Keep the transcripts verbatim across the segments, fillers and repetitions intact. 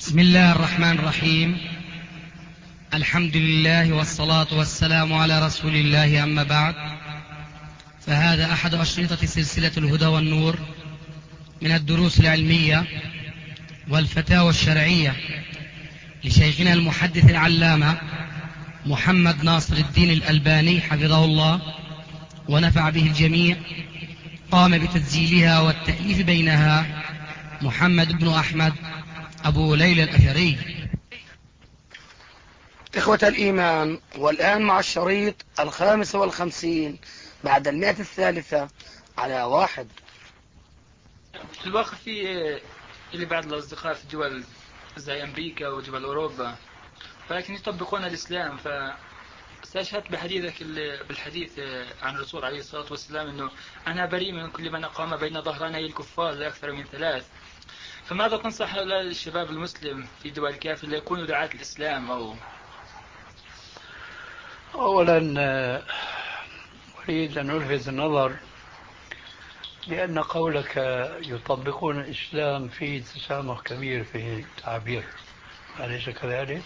بسم الله الرحمن الرحيم. الحمد لله والصلاة والسلام على رسول الله، أما بعد، فهذا أحد أشرطة سلسلة الهدى والنور من الدروس العلمية والفتاوى الشرعية لشيخنا المحدث العلامة محمد ناصر الدين الألباني حفظه الله ونفع به الجميع. قام بتسجيلها والتأليف بينها محمد بن أحمد أبو ليلى الأثري. إخوة الإيمان، والآن مع الشريط الخامس والخمسين بعد المئة الثالثة على واحد. في الواقع في اللي بعض الأصدقاء في دول زي أمريكا ودول أوروبا، ولكن يطبقون الإسلام. فاستشهدت بحديثك بالحديث عن الرسول عليه الصلاة والسلام أنه أنا بريء من كل من أقام بين ظهراني الكفار لأكثر من ثلاث. فماذا تنصح هؤلاء الشباب المسلم في دول الكافر ليكونوا دعاة الإسلام؟ أو أولا أريد أن ألفت النظر لأن قولك يطبقون الإسلام فيه تسامح كبير في التعبير، أليس كذلك؟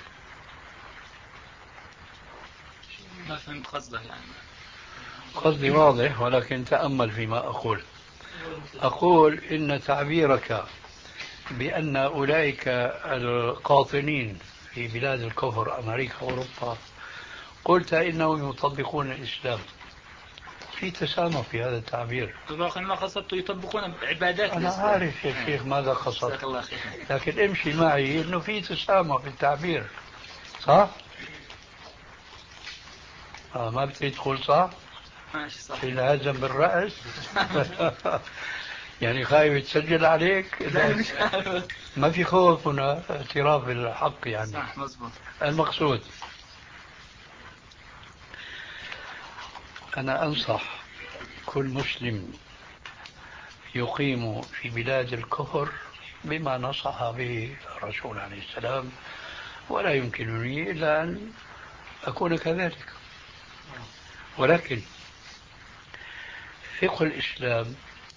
ما فهمت قصده. يعني قصدي واضح، ولكن تأمل فيما أقول. أقول إن تعبيرك بأن أولئك القاطنين في بلاد الكفر أمريكا وأوروبا قلت إنهم يطبقون الإسلام، في تسامح في هذا التعبير. الواقع ما قصدت يطبقون عبادات أنا الإسلام. عارف يا شيخ ماذا قصدت، لكن امشي معي إنه في تسامح في التعبير، صح؟ آه ما بتريد تقول صح؟ ماشي صح. في الهزم بالرأس. يعني خايف تسجل عليك؟ ما في خوف هنا، اعتراف بالحق يعني. صح مزبوط. المقصود أنا أنصح كل مسلم يقيم في بلاد الكفر بما نصح به الرسول عليه السلام، ولا يمكنني إلا أن أكون كذلك. ولكن فقه الإسلام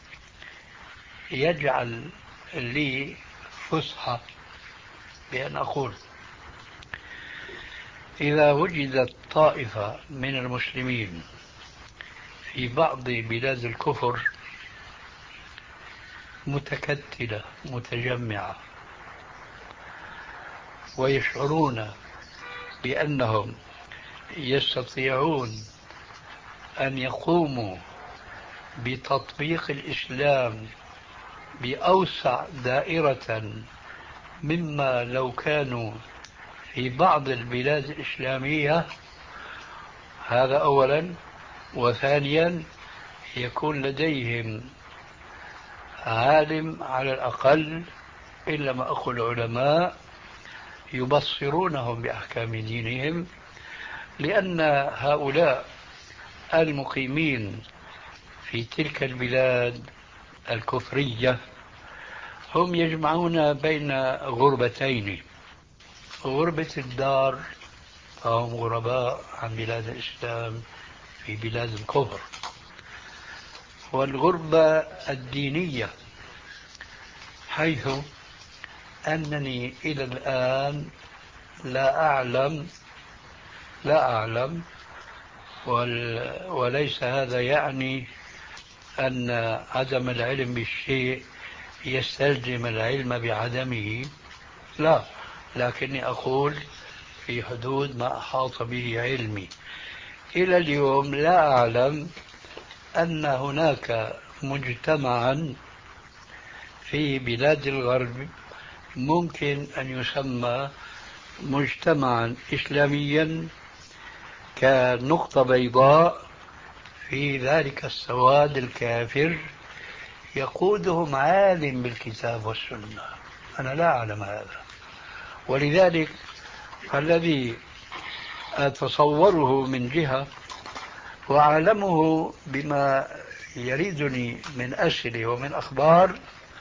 يجعل لي فسحة بأن أقول إذا وجدت طائفة من المسلمين في بعض بلاد الكفر متكتلة متجمعة ويشعرون بأنهم يستطيعون أن يقوموا بتطبيق الإسلام بأوسع دائرة مما لو كانوا في بعض البلاد الإسلامية، هذا أولا. وثانيا يكون لديهم عالم على الأقل، إلا ما أقول علماء يبصرونهم بأحكام دينهم، لأن هؤلاء المقيمين في تلك البلاد الكفرية هم يجمعون بين غربتين: غربة الدار، فهم غرباء عن بلاد الإسلام في بلاد الكفر، والغربة الدينية، حيث أنني إلى الآن لا أعلم لا أعلم وليس هذا يعني أن عدم العلم بالشيء يستلزم العلم بعدمه، لا، لكني أقول في حدود ما أحاط به علمي. إلى اليوم لا أعلم أن هناك مجتمعا في بلاد الغرب ممكن أن يسمى مجتمعا إسلاميا كنقطة بيضاء في ذلك السواد الكافر يقودهم عالم بالكتاب والسنة. أنا لا أعلم هذا، ولذلك الذي أتصوره من جهة وأعلمه بما يريدني من أسئلة ومن أخبار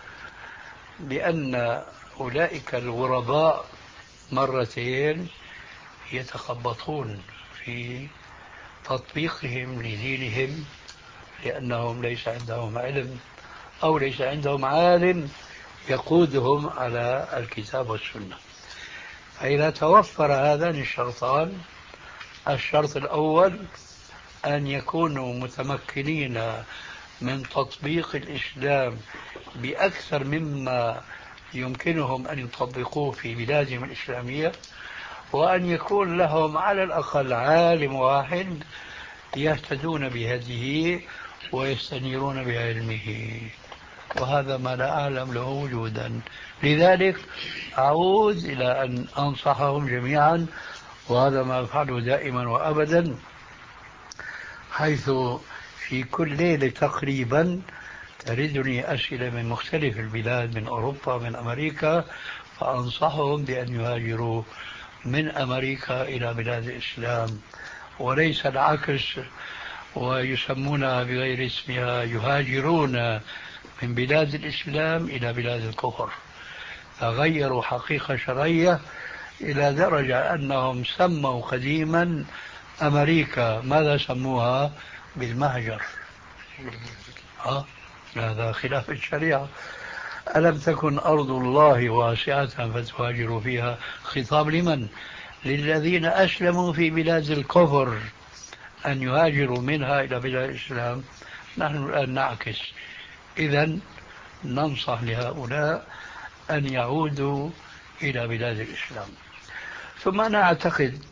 بأن أولئك الغرباء مرتين يتخبطون في تطبيقهم لدينهم، لأنهم ليس عندهم علم أو ليس عندهم عالم يقودهم على الكتاب والسنة. فإذا توفر هذان الشرطان، الشرط الأول أن يكونوا متمكنين من تطبيق الإسلام بأكثر مما يمكنهم أن يطبقوه في بلادهم الإسلامية، وأن يكون لهم على الأقل عالم واحد يهتدون بهديه ويستنيرون بعلمه، وهذا ما لا أعلم له وجودا. لذلك أعود إلى أن أنصحهم جميعا، وهذا ما أفعله دائما وأبدا، حيث في كل ليلة تقريبا تردني أسئلة من مختلف البلاد، من أوروبا، من أمريكا، فأنصحهم بأن يهاجروا من أمريكا إلى بلاد الإسلام، وليس العكس، ويسمونها بغير اسمها، يهاجرون من بلاد الإسلام إلى بلاد الكفر. فغيروا حقيقة شرعية إلى درجة أنهم سموا قديما أمريكا، ماذا سموها؟ بالمهجر. ها؟ هذا خلاف الشريعة. ألم تكن أرض الله واسعة فتهاجروا فيها؟ خطاب لمن؟ للذين أسلموا في بلاد الكفر أن يهاجروا منها إلى بلاد الإسلام. نحن الآن نعكس. إذن ننصح لهؤلاء أن يعودوا إلى بلاد الإسلام. ثم أنا أعتقد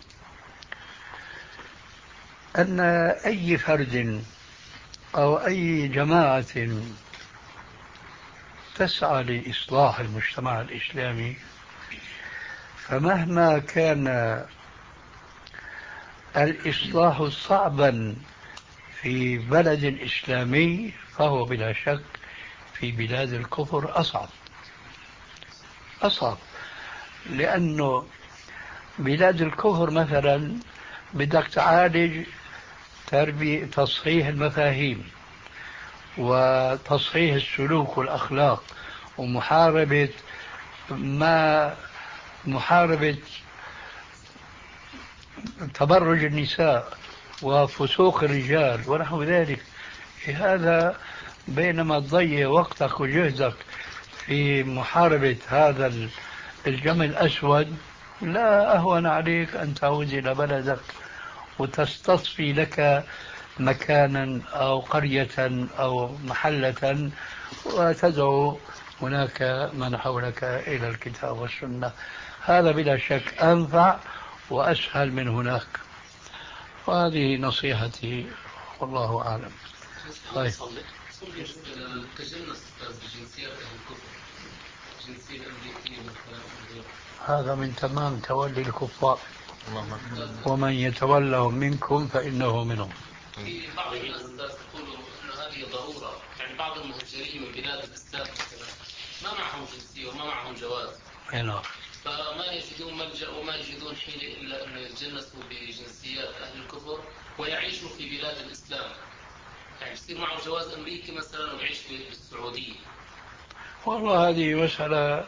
أن أي فرد أو أي جماعة تسعى لإصلاح المجتمع الإسلامي، فمهما كان الإصلاح صعبا في بلد إسلامي، فهو بلا شك في بلاد الكفر أصعب. أصعب لأنه بلاد الكفر مثلا بدك تعالج تربية، تصحيح المفاهيم وتصحيح السلوك والأخلاق، ومحاربة ما محاربة تبرج النساء وفسوق الرجال ونحو ذلك. هذا بينما تضيع وقتك وجهدك في محاربة هذا الجمل الأسود، لا أهون عليك أن تعود إلى بلدك وتستصفي لك مكانا أو قرية أو محلة وتدعو هناك من حولك إلى الكتاب والسنة. هذا بلا شك أنفع وأسهل من هناك. وهذه نصيحتي والله أعلم. طيب. هذا من تمام تولي الكفار، ومن يتولهم منكم فإنه منهم. في بعض الناس يقولوا أن هذه ضرورة، يعني بعض المهاجرين من بلاد الإسلام ما معهم جنسية وما معهم جواز، نعم، فما يجدون ملجأ وما يجدون حيلة إلا أن يتجنسوا بجنسيات أهل الكفر ويعيشوا في بلاد الإسلام، يعني يصير معه جواز أمريكي مثلا ويعيش في السعودية. والله هذه مسألة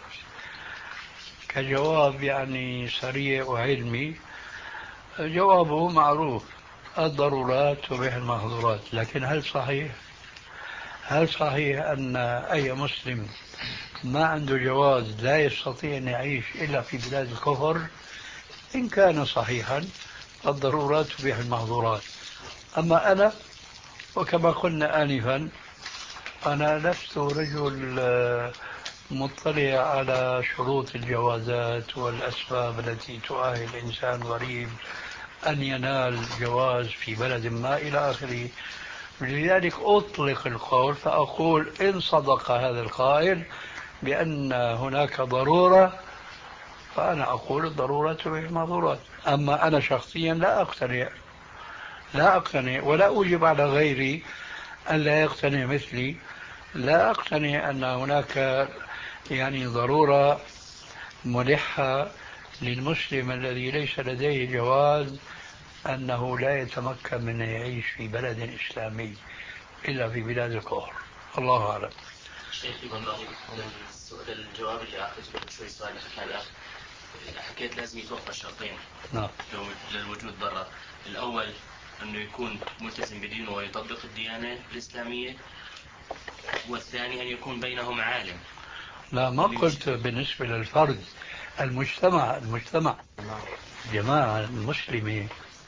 كجواب يعني سريع وعلمي، جوابه معروف: الضرورات تبيح المحظورات. لكن هل صحيح؟ هل صحيح أن أي مسلم ما عنده جواز لا يستطيع أن يعيش إلا في بلاد الكفر؟ إن كان صحيحا الضرورات تبيح المحظورات. أما أنا، وكما قلنا آنفا، أنا لست رجل مطلع على شروط الجوازات والأسباب التي تؤهل الإنسان غريب أن ينال جواز في بلد ما إلى آخره. لذلك أطلق القول فأقول إن صدق هذا القائل بأن هناك ضرورة، فأنا أقول الضرورة تبيح المحظورات. أما أنا شخصيا لا أقتنع لا أقتنع ولا أوجب على غيري أن لا يقتنع مثلي. لا أقتنع أن هناك يعني ضرورة ملحة للمسلم الذي ليس لديه جواز أنه لا يتمكن من يعيش في بلد إسلامي إلا في بلاد الكفر. الله أعلم. شيخ السؤال الجواب اللي أخذته قبل شوي سؤال الأخ حكيت لازم يتوفر شرطين نعم للوجود برا. الأول أنه يكون ملتزم بدينه ويطبق الديانة الإسلامية، والثاني أن يكون بينهم عالم. لا ما قلت بالنسبة للفرد، المجتمع المجتمع جماعة المسلمة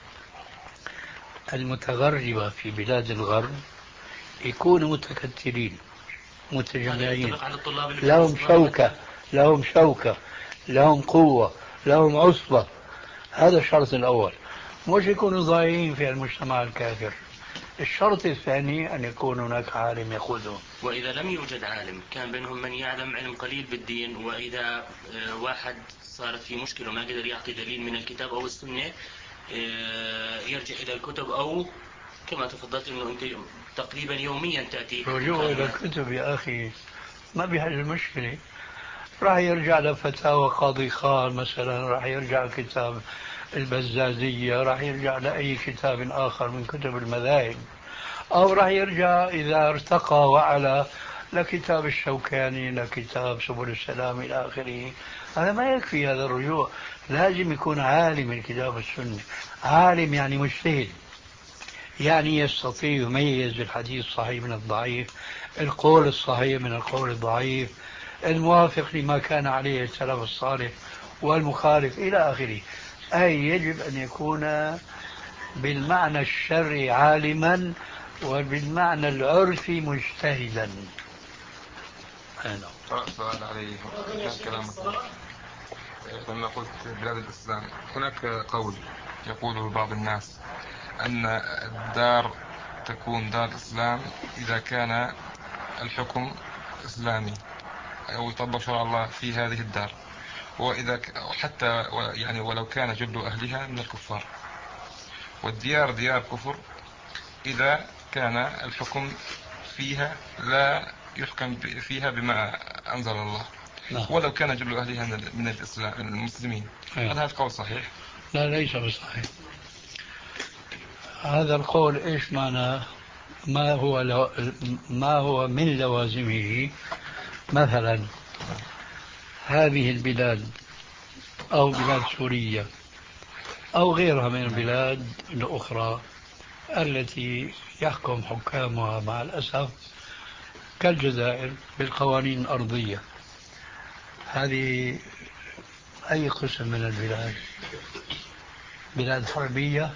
المتغربة في بلاد الغرب يكونوا متكتلين متجمعين، لهم شوكة لهم شوكة لهم قوة لهم عصبة. هذا الشرط الأول، مش يكونوا ضايعين في المجتمع الكافر. الشرط الثاني أن يكون هناك عالم يقودهم. وإذا لم يوجد عالم كان بينهم من يعلم علم قليل بالدين، وإذا واحد صارت في مشكلة وما قدر يعطي دليل من الكتاب أو السنة يرجع إلى الكتب، أو كما تفضلت أنه أنت تقريبا يوميا تأتي رجوع إلى الكتب يا أخي ما بيحل المشكلة. راح يرجع لفتاوى قاضي خان مثلا، راح يرجع كتاب البزازية، راح يرجع لأي كتاب آخر من كتب المذاهب، أو راح يرجع إذا ارتقى وعلى لكتاب الشوكاني لكتاب سبل السلام إلى آخره. هذا ما يكفي هذا الرجوع، لازم يكون عالم الكتاب والسنة، عالم يعني مجتهد، يعني يستطيع يميز الحديث الصحيح من الضعيف، القول الصحيح من القول الضعيف، الموافق لما كان عليه السلف الصالح والمخالف إلى آخره. أي يجب أن يكون بالمعنى الشرعي عالما وبالمعنى العرفي مجتهدا. أنا سؤال عليه كلامك لما قلت بلاد الإسلام، هناك قول يقوله بعض الناس أن الدار تكون دار إسلام إذا كان الحكم إسلامي أو يطبق شرع الله في هذه الدار، وإذا حتى يعني ولو كان جل أهلها من الكفار، والديار ديار كفر إذا كان الحكم فيها لا يحكم فيها بما أنزل الله، ولو كان جل أهلها من الإسلام المسلمين. هل هذا القول صحيح؟ لا ليس بصحيح. هذا القول إيش معناه؟ ما هو لو ما هو من لوازمه. مثلا هذه البلاد أو بلاد سوريا أو غيرها من البلاد الأخرى التي يحكم حكامها مع الأسف كالجزائر بالقوانين الأرضية، هذه أي قسم من البلاد؟ بلاد حربية؟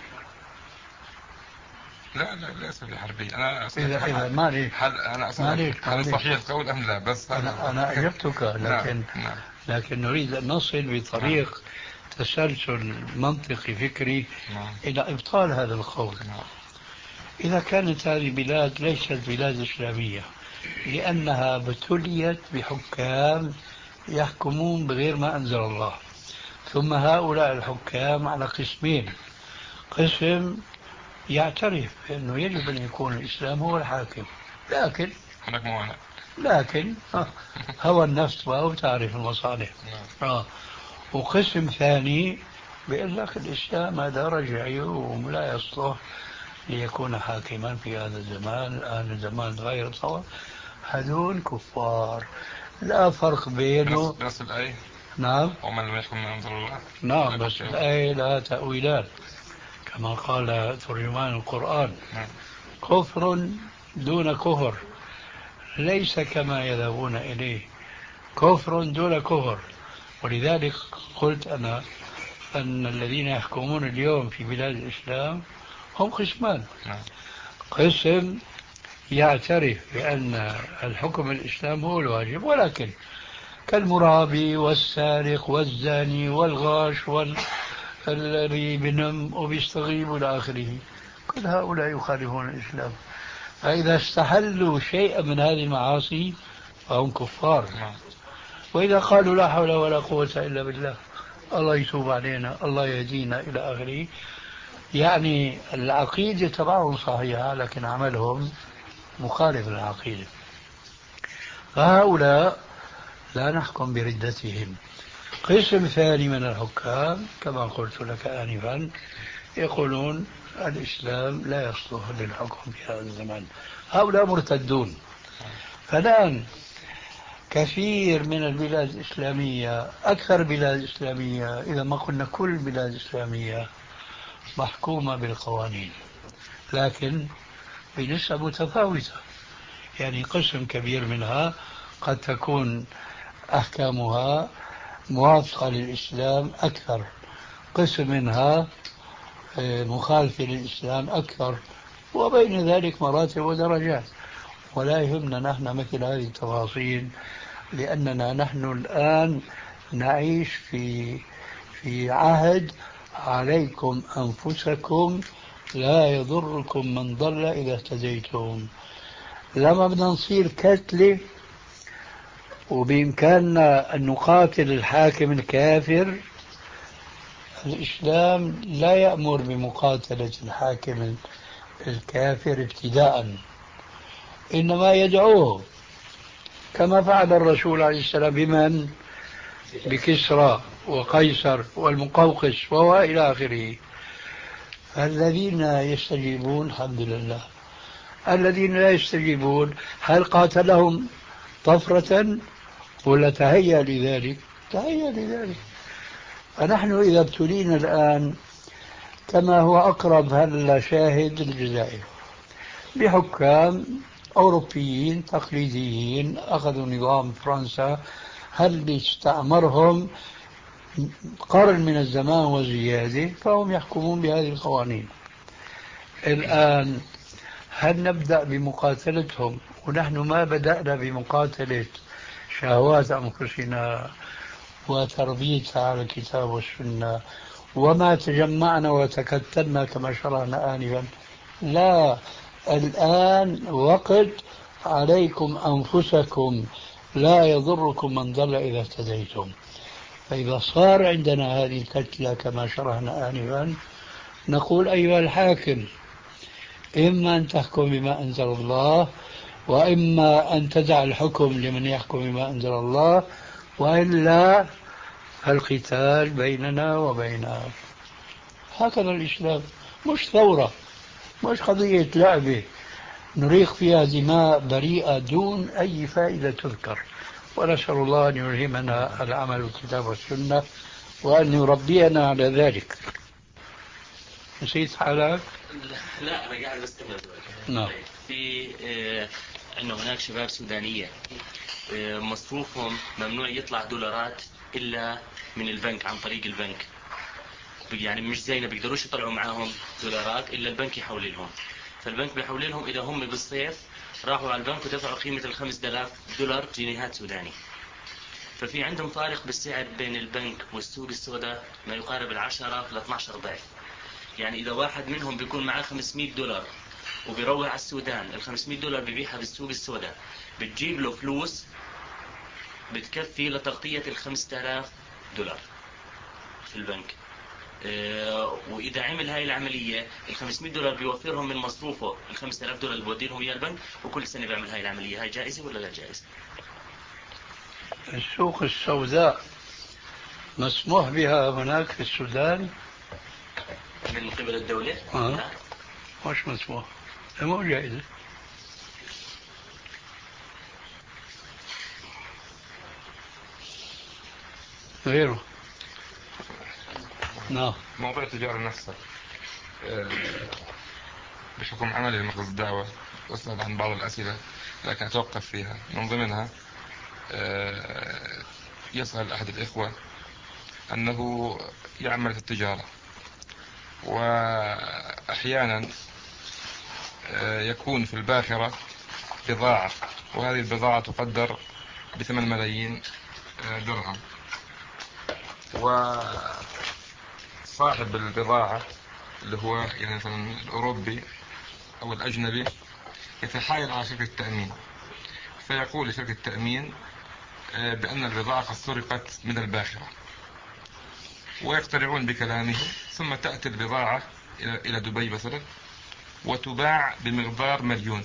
لا لا ليس بحربية. أنا إذا إذا مالي هل أنا أسأل هل صحيح القول أم لا؟ بس أنا أنا أجبتك، لكن نعم. لكن نريد أن نصل بطريق نعم. تسلسل منطقي فكري نعم. إلى إبطال هذا القول. نعم. إذا كانت هذه بلاد ليست بلاد إسلامية لأنها ابتليت بحكام يحكمون بغير ما أنزل الله، ثم هؤلاء الحكام على قسمين: قسم يعترف بأنه يجب أن يكون الإسلام هو الحاكم، لكن هناك موانع، لكن هو النفس وتعرف المصالح. آه. وقسم ثاني بيقول لك الإسلام هذا رجعي ولا يصلح ليكون حاكما في هذا الزمان، الآن الزمان غير طبعا. هذول كفار، لا فرق بينه. بنفس الآية. نعم. ومن لم يحكم من أنزل الله. نعم، بس الآية لها تأويلات كما قال ترجمان القرآن. نعم. كفر دون كفر، ليس كما يذهبون إليه، كفر دون كفر. ولذلك قلت أنا أن الذين يحكمون اليوم في بلاد الإسلام هم قسمان: قسم يعترف بأن الحكم الإسلام هو الواجب، ولكن كالمرابي والسارق والزاني والغاش والذي بنم وبيستغيب إلى آخره، كل هؤلاء يخالفون الإسلام. فإذا استحلوا شيئا من هذه المعاصي فهم كفار. وإذا قالوا لا حول ولا قوة إلا بالله، الله يتوب علينا، الله يهدينا إلى آخره، يعني العقيدة تبعهم صحيحة لكن عملهم مخالف للعقيدة، فهؤلاء لا نحكم بردتهم. قسم ثاني من الحكام كما قلت لك آنفا يقولون الإسلام لا يصلح للحكم في هذا الزمان، هؤلاء مرتدون. فالآن كثير من البلاد الإسلامية، أكثر بلاد إسلامية، إذا ما قلنا كل بلاد إسلامية، محكومة بالقوانين لكن بنسبة متفاوتة. يعني قسم كبير منها قد تكون أحكامها موافقة للإسلام أكثر، قسم منها مخالفة للإسلام أكثر، وبين ذلك مراتب ودرجات. ولا يهمنا نحن مثل هذه التفاصيل، لأننا نحن الآن نعيش في في عهد عليكم أنفسكم لا يضركم من ضل إذا اهتديتم. لما بدنا نصير كتلة وبإمكاننا أن نقاتل الحاكم الكافر، الإسلام لا يأمر بمقاتلة الحاكم الكافر ابتداء، إنما يدعوه كما فعل الرسول عليه السلام بمن؟ بكسرى وقيصر والمقوقس وإلى آخره. الذين يستجيبون الحمد لله، الذين لا يستجيبون هل قاتلهم طفرة ولا تهيأ لذلك؟ تهيأ لذلك. فنحن إذا ابتلينا الآن كما هو أقرب هلا شاهد الجزائر بحكام أوروبيين تقليديين أخذوا نظام فرنسا هل استعمرهم قرن من الزمان وزيادة، فهم يحكمون بهذه القوانين. الآن هل نبدأ بمقاتلتهم ونحن ما بدأنا بمقاتلة شهوات أنفسنا وتربيتها على الكتاب والسنة وما تجمعنا وتكتلنا كما شرعنا آنفا؟ لا، الآن وقت عليكم أنفسكم لا يضركم من ضل إذا اهتديتم. فإذا صار عندنا هذه الكتلة كما شرعنا آنفا، نقول أيها الحاكم إما أن تحكم بما أنزل الله، وإما أن تدع الحكم لمن يحكم بما أنزل الله، وإلا القتال بيننا وبينك. هكذا الإسلام، مش ثورة، مش قضية لعبة نريق فيها دماء بريئة دون أي فائدة تذكر. ونسأل الله أن يلهمنا العمل بالكتاب والسنة وأن يربينا على ذلك. نسيت حالك؟ لا أنا قاعد بستمر. نعم. في آه أنه هناك شباب سودانية آه مصروفهم ممنوع يطلع دولارات إلا من البنك عن طريق البنك، يعني مش زينا بيقدروش يطلعوا معاهم دولارات إلا البنك يحول لهم. فالبنك بيحول لهم إذا هم بالصيف راحوا على البنك ودفعوا قيمة الخمس آلاف دولار جنيهات سوداني. ففي عندهم فارق بالسعر بين البنك والسوق السوداء ما يقارب العشرة ل اثني عشر ضعف. يعني إذا واحد منهم بيكون معاه خمسمائة دولار وبيروح على السودان، ال خمسمائة دولار بيبيعها بالسوق السوداء بتجيب له فلوس بتكفي لتغطية ال خمسة آلاف دولار في البنك. اه وإذا عمل هاي العملية ال خمسمائة دولار بيوفرهم من مصروفه ال خمسة آلاف دولار اللي بودي لهم إياه البنك، وكل سنة بيعمل هاي العملية. هاي جائزة ولا لا جائزة؟ السوق السوداء مسموح بها هناك في السودان من قبل الدولة؟ آه. لا مش مسموح، مو جائزة. غيره. نعم. موضوع التجارة نفسها بحكم عملي بمركز الدعوة أسأل عن بعض الأسئلة لكن أتوقف فيها. من ضمنها يسأل أحد الإخوة أنه يعمل في التجارة وأحيانا يكون في الباخرة بضاعة، وهذه البضاعة تقدر بثمان ملايين درهم، وصاحب البضاعة اللي هو يعني مثلا الأوروبي أو الأجنبي يتحايل على شركة التأمين، فيقول لشركة التأمين بأن البضاعة قد سرقت من الباخرة، ويقتنعون بكلامه. ثم تأتي البضاعة إلى دبي مثلا وتباع بمقدار مليون.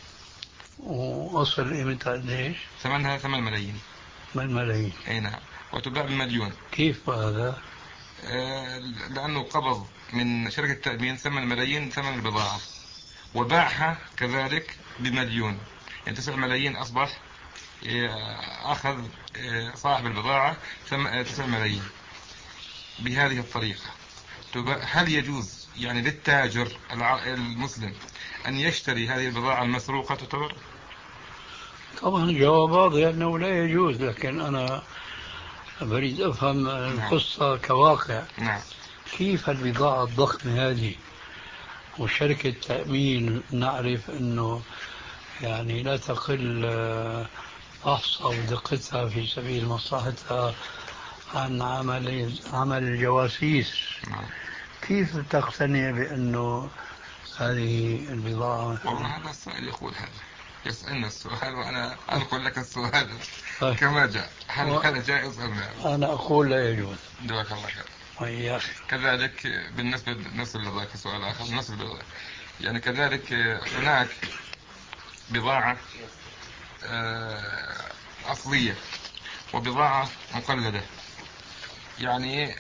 ووصل قيمتها قديش؟ ثمنها ثمان ملايين. ثمان ملايين. أي نعم. وتباع بمليون. كيف هذا؟ آه لأنه قبض من شركة التأمين ثمان ملايين ثمن البضاعة، وباعها كذلك بمليون، يعني تسع ملايين أصبح أخذ صاحب البضاعة تسع ملايين. بهذه الطريقة هل يجوز يعني للتاجر المسلم أن يشتري هذه البضاعة المسروقة تعتبر؟ طبعا الجواب واضح أنه لا يجوز، لكن أنا بريد أفهم القصة كواقع. نعم. كيف البضاعة الضخمة هذه وشركة تأمين نعرف أنه يعني لا تقل أحصى ودقتها في سبيل مصلحتها عن عمل عمل الجواسيس، كيف تقتنع بأنه هذه البضاعة؟ والله هذا السائل يقول هذا، يسألنا السؤال وأنا أنقل لك السؤال طيب. كما جاء. هل و... هذا جائز أم لا؟ أنا أقول لا يجوز. جزاك الله خير. وإياك. كذلك بالنسبة نفس اللي سؤال آخر نفس البضاعة. يعني كذلك هناك بضاعة أصلية وبضاعة مقلدة، يعني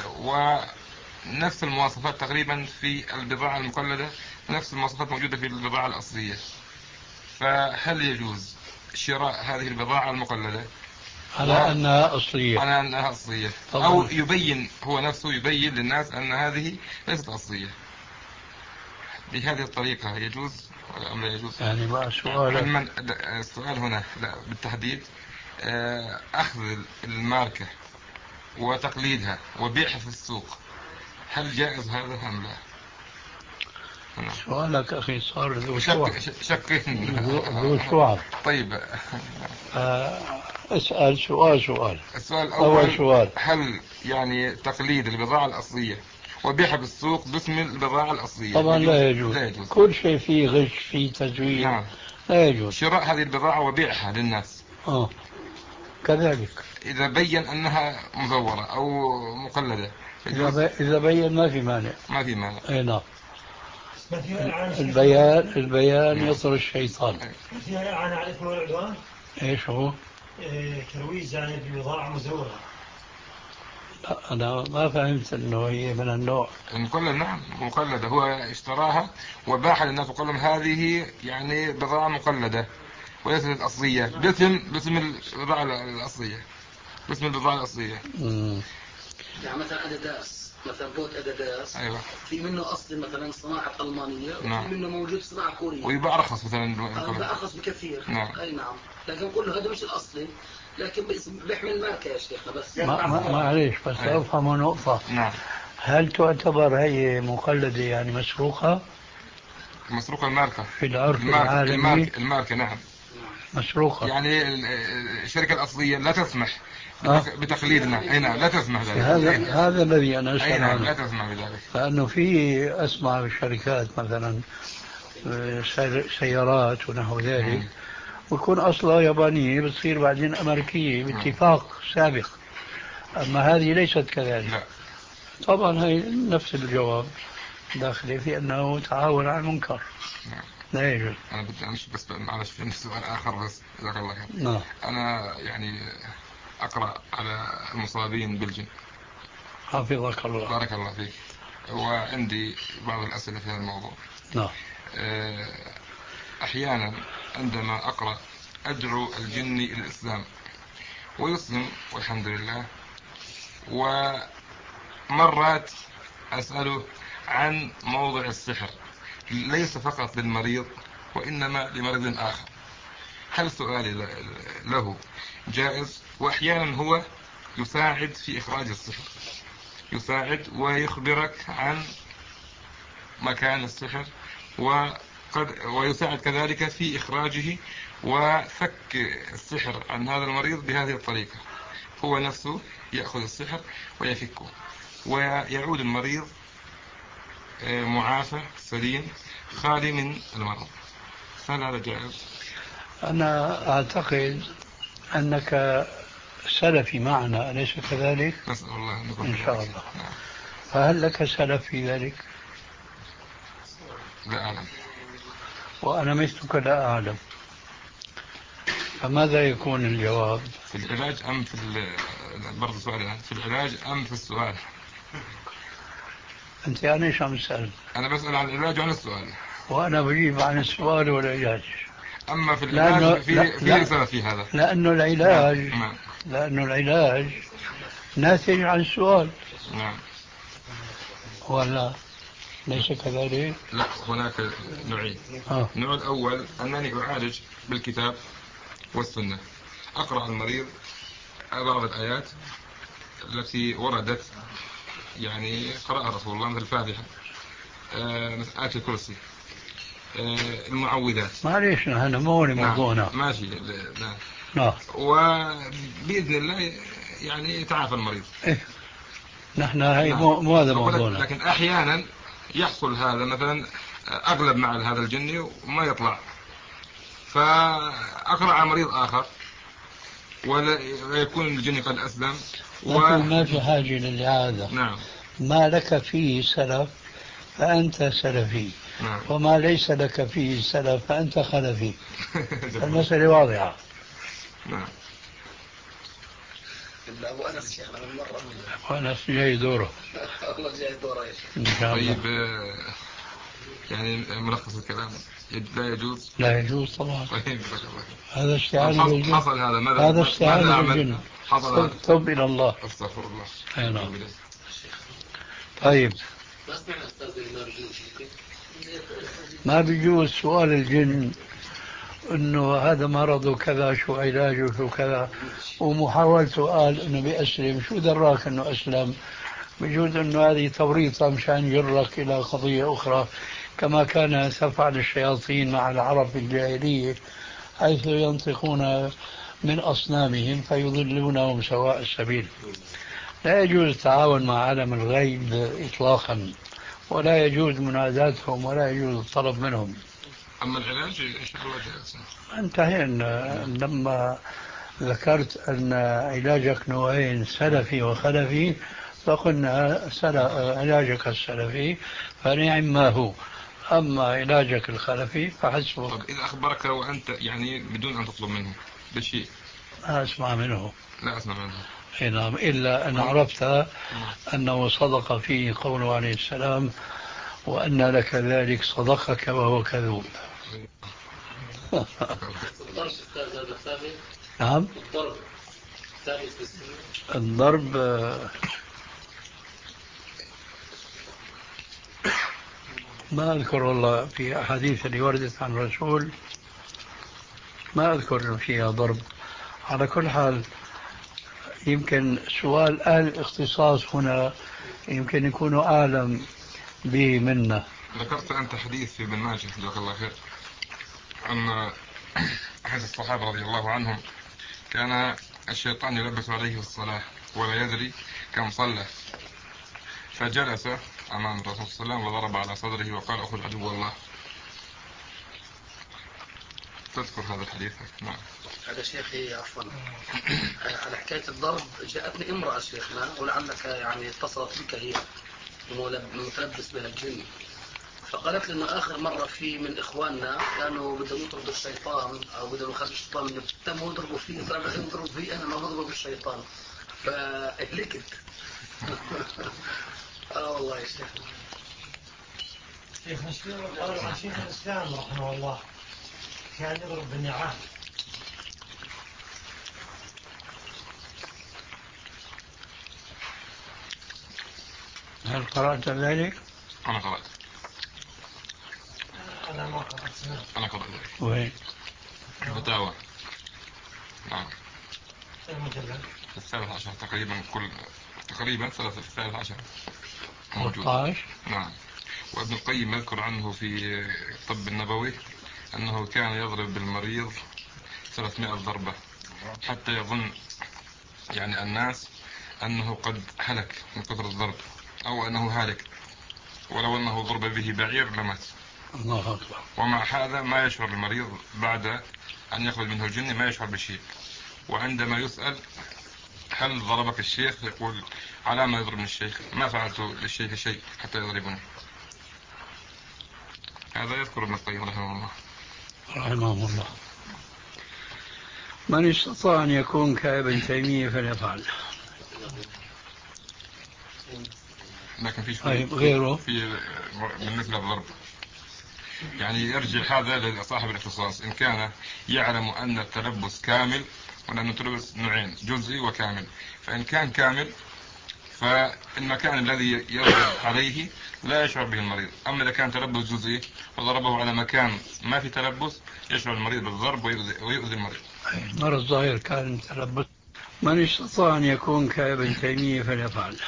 ونفس المواصفات تقريبا في البضاعة المقلدة، نفس المواصفات موجودة في البضاعة الأصلية، فهل يجوز شراء هذه البضاعة المقلدة على و... أنها أصلية على أنها أصلية طبعا. أو يبين هو نفسه يبين للناس أن هذه ليست أصلية بهذه الطريقة، يجوز أم لا يجوز؟ يعني بقى سؤال من... السؤال هنا لا بالتحديد أخذ الماركة وتقليدها وبيعها في السوق، هل جائز هذا أم لا؟ سؤالك أخي صار ذو شك شك ذو شعب. طيب اسأل سؤال سؤال. السؤال الأول أول سؤال، هل يعني تقليد البضاعة الأصلية وبيعها بالسوق باسم البضاعة الأصلية طبعا يجوز؟ لا يجوز. لا يجوز. كل شيء فيه غش فيه تزوير. نعم. لا يجوز شراء هذه البضاعة وبيعها للناس. آه. كذلك إذا بين أنها مزورة أو مقلدة إذا, بي... إذا بين ما في مانع. ما في مانع. أي نعم. البيان البيان يطر الشيطان. فيها إعانة على الإثم والعدوان. إيش هو؟ إيه ترويج يعني ببضاعة مزورة. لا أنا ما فهمت إنه هي من النوع المقلد. نعم مقلدة، هو اشتراها وباعها للناس وقال لهم هذه يعني بضاعة مقلدة وليست الأصلية باسم باسم البضاعة الأصلية باسم البضاعة الأصلية. مم. يعني مثلا أديداس، مثلا بوت أديداس. أيوة. في منه أصل مثلا صناعة ألمانية. نعم. وفي منه موجود صناعة كورية ويباع أرخص مثلا. يباع أرخص بكثير. نعم. أي نعم. لكن كله هذا مش الأصلي، لكن بيحمل ماركة يا شيخنا بس. ما ما معليش بس أيوة. أفهم نقطة. نعم. هل تعتبر هي مقلدة يعني مسروقة؟ مسروقة الماركة في العرف الماركة العالمي. الماركة, الماركة نعم مسروقة. يعني الشركة الأصلية لا تسمح أه؟ بتقليدنا. أي نعم لا تسمح ذلك. هذا هذا الذي أنا أسأل نعم عنه. لا تسمح بذلك. لأنه في أسمع بالشركات مثلا سيارات ونحو ذلك مم. ويكون أصلها يابانية بتصير بعدين أمريكية باتفاق سابق، أما هذه ليست كذلك. لا. طبعا هي نفس الجواب داخلي في أنه تعاون على المنكر. نعم. لا يجوز. أنا بدي أمشي بس معلش في سؤال آخر بس جزاك الله خير. نعم. أنا يعني أقرأ على المصابين بالجن. حفظك الله. بارك الله فيك. وعندي بعض الأسئلة في هذا الموضوع. نعم. أحيانا عندما أقرأ أدعو الجن إلى الإسلام ويسلم والحمد لله، ومرات أسأله عن موضع السحر ليس فقط للمريض وإنما لمريض آخر، هل سؤالي له جائز؟ وأحيانا هو يساعد في إخراج السحر، يساعد ويخبرك عن مكان السحر وقد ويساعد كذلك في إخراجه وفك السحر عن هذا المريض بهذه الطريقة، هو نفسه يأخذ السحر ويفكه ويعود المريض معافى سليم خالي من المرض، هل هذا جائز؟ أنا أعتقد أنك سلفي معنا أليس كذلك؟ نسأل الله أن إن شاء الله. فهل لك سلف في ذلك؟ لا أعلم. وأنا مثلك لا أعلم، فماذا يكون الجواب؟ في العلاج أم في برضه سؤال في العلاج أم في السؤال؟ أنت يعني إيش عم تسأل؟ أنا بسأل عن العلاج وعن السؤال. وأنا بجيب عن السؤال والعلاج. أما في العلاج في في رسالة في هذا. لأنه العلاج نعم. لأنه العلاج ناتج عن السؤال. نعم. ولا ليس كذلك؟ لا، هناك نوعين. آه. النوع الأول أنني أعالج بالكتاب والسنة. أقرأ المريض بعض الآيات التي وردت يعني قرأها رسول الله مثل الفاتحة، آية الكرسي، المعوذات. معليش هذا مو موضوعنا. نعم ماشي. نعم. نعم. وبإذن الله يعني يتعافى المريض. إيه. نحن هاي نعم. مو مو هذا موضوعنا. لكن أحيانا يحصل هذا، مثلا أغلب مع هذا الجني وما يطلع، فأقرأ على مريض آخر ولا يكون الجني قد أسلم و... ما في حاجة للإعادة. نعم. ما لك فيه سلف فأنت سلفي. نعم. وما ليس لك فيه سلف فأنت خلفي. المسألة واضحة. نعم. أبو أنس شيخنا من مرة. أبو أنس جاي دوره. والله جاي دوره يا شيخ. إن شاء الله. طيب يعني ملخص الكلام لا يجوز. لا يجوز طبعا. طيب. هذا استعانة بالجن. حصل هذا ماذا؟ هذا استعانة بالجن. حصل. توب إلى الله. استغفر الله. أي نعم. طيب. ما بيجوز سؤال الجن انه هذا مرض كذا شو علاجه شو كذا، ومحاولة سؤال انه بيأسلم، شو دراك انه اسلم؟ بجوز انه هذه توريطة مشان يجرك الى قضية اخرى، كما كان تفعل الشياطين مع العرب في الجاهلية، حيث ينطقون من اصنامهم فيضلونهم سواء السبيل. لا يجوز التعاون مع عالم الغيب اطلاقا، ولا يجوز مناداتهم، ولا يجوز الطلب منهم. أما العلاج إن شاء الله جائز. انتهينا لما ذكرت أن علاجك نوعين، سلفي وخلفي، فقلنا علاجك السلفي فنعم ما هو، أما علاجك الخلفي فحسبك. طب إذا أخبرك وأنت يعني بدون أن تطلب منه بشيء؟ لا أسمع منه. لا أسمع منه. اي نعم، إلا أن عرفت أنه صدق فيه قوله عليه السلام: وأن لك ذلك صدقك وهو كذوب. نعم. الضرب ما أذكر والله في أحاديث اللي وردت عن الرسول، ما أذكر فيها ضرب. على كل حال يمكن سؤال أهل الاختصاص هنا يمكن يكونوا أعلم به منا. ذكرت أنت حديث في ابن ماجه جزاك الله خير أن أحد الصحابة رضي الله عنهم كان الشيطان يلبس عليه الصلاة ولا يدري كم صلى، فجلس أمام الرسول صلى الله عليه وسلم وضرب على صدره وقال: أخذ عدو الله. تذكر هذا الحديث؟ نعم. هذا شيخي عفوا على حكاية الضرب، جاءتني امرأة شيخنا ولعلك يعني اتصلت بك، هي متلبس بها الجن، فقالت لي انه اخر مرة في من اخواننا كانوا بدهم يطردوا الشيطان او بدهم يخرجوا الشيطان من الفتم ويضربوا فيه، صار بدهم يضربوا فيه انا ما بضربوا بالشيطان، فاهلكت. اه والله يا شيخ. شيخ مسلم قالوا عن شيخ الاسلام رحمه الله كان يضرب بالنعال. هل قرأت ذلك؟ أنا قرأت. أنا ما قرأت. أنا قرأت ذلك. وين؟ فتاوى. نعم. المجلد. الثالث عشر تقريبا، كل تقريبا ثلاثة الثالث عشر موجود. ثلاثة عشر. نعم. وابن القيم يذكر عنه في الطب النبوي أنه كان يضرب بالمريض ثلاثمائة ضربة حتى يظن يعني الناس أنه قد هلك من كثر الضرب أو أنه هالك، ولو أنه ضرب به بعير لمات. الله أكبر. ومع هذا ما يشعر المريض بعد أن يخرج منه الجن، ما يشعر بشيء. وعندما يسأل هل ضربك الشيخ يقول: على ما يضربني الشيخ؟ ما فعلت للشيخ شيء حتى يضربني. هذا يذكر ابن القيم رحمه الله. رحمه الله. من استطاع أن يكون كابن تيمية فليفعل. لكن في طيب غيره في بالنسبة للضرب يعني يرجع هذا لصاحب الاختصاص إن كان يعلم أن التلبس كامل، وأن التلبس نوعين: جزئي وكامل. فإن كان كامل فالمكان الذي يضرب عليه لا يشعر به المريض. أما إذا كان تلبس جزئي وضربه على مكان ما في تلبس يشعر المريض بالضرب ويؤذي, ويؤذي المريض. مرض ظاهر كان تلبس. من استطاع أن يكون كابن تيمية فليفعل.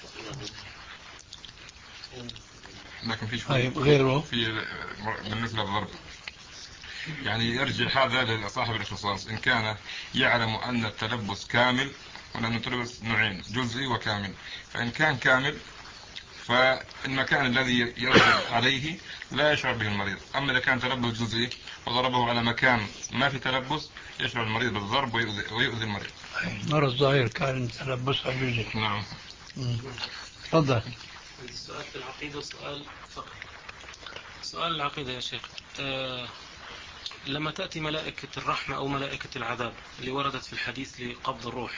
لكن في طيب غيره في بالنسبة للضرب يعني يرجع هذا لصاحب الاختصاص إن كان يعلم أن التلبس كامل، ولأن التلبس نوعين جزئي وكامل. فإن كان كامل فالمكان الذي يضرب عليه لا يشعر به المريض. أما إذا كان تلبس جزئي وضربه على مكان ما في تلبس يشعر المريض بالضرب ويؤذي, ويؤذي المريض. مرض ظاهر كان تلبسها جزئي. نعم. تفضل. عندي سؤال في العقيدة وسؤال فقه. سؤال العقيدة يا شيخ، أه لما تأتي ملائكة الرحمة أو ملائكة العذاب اللي وردت في الحديث لقبض الروح،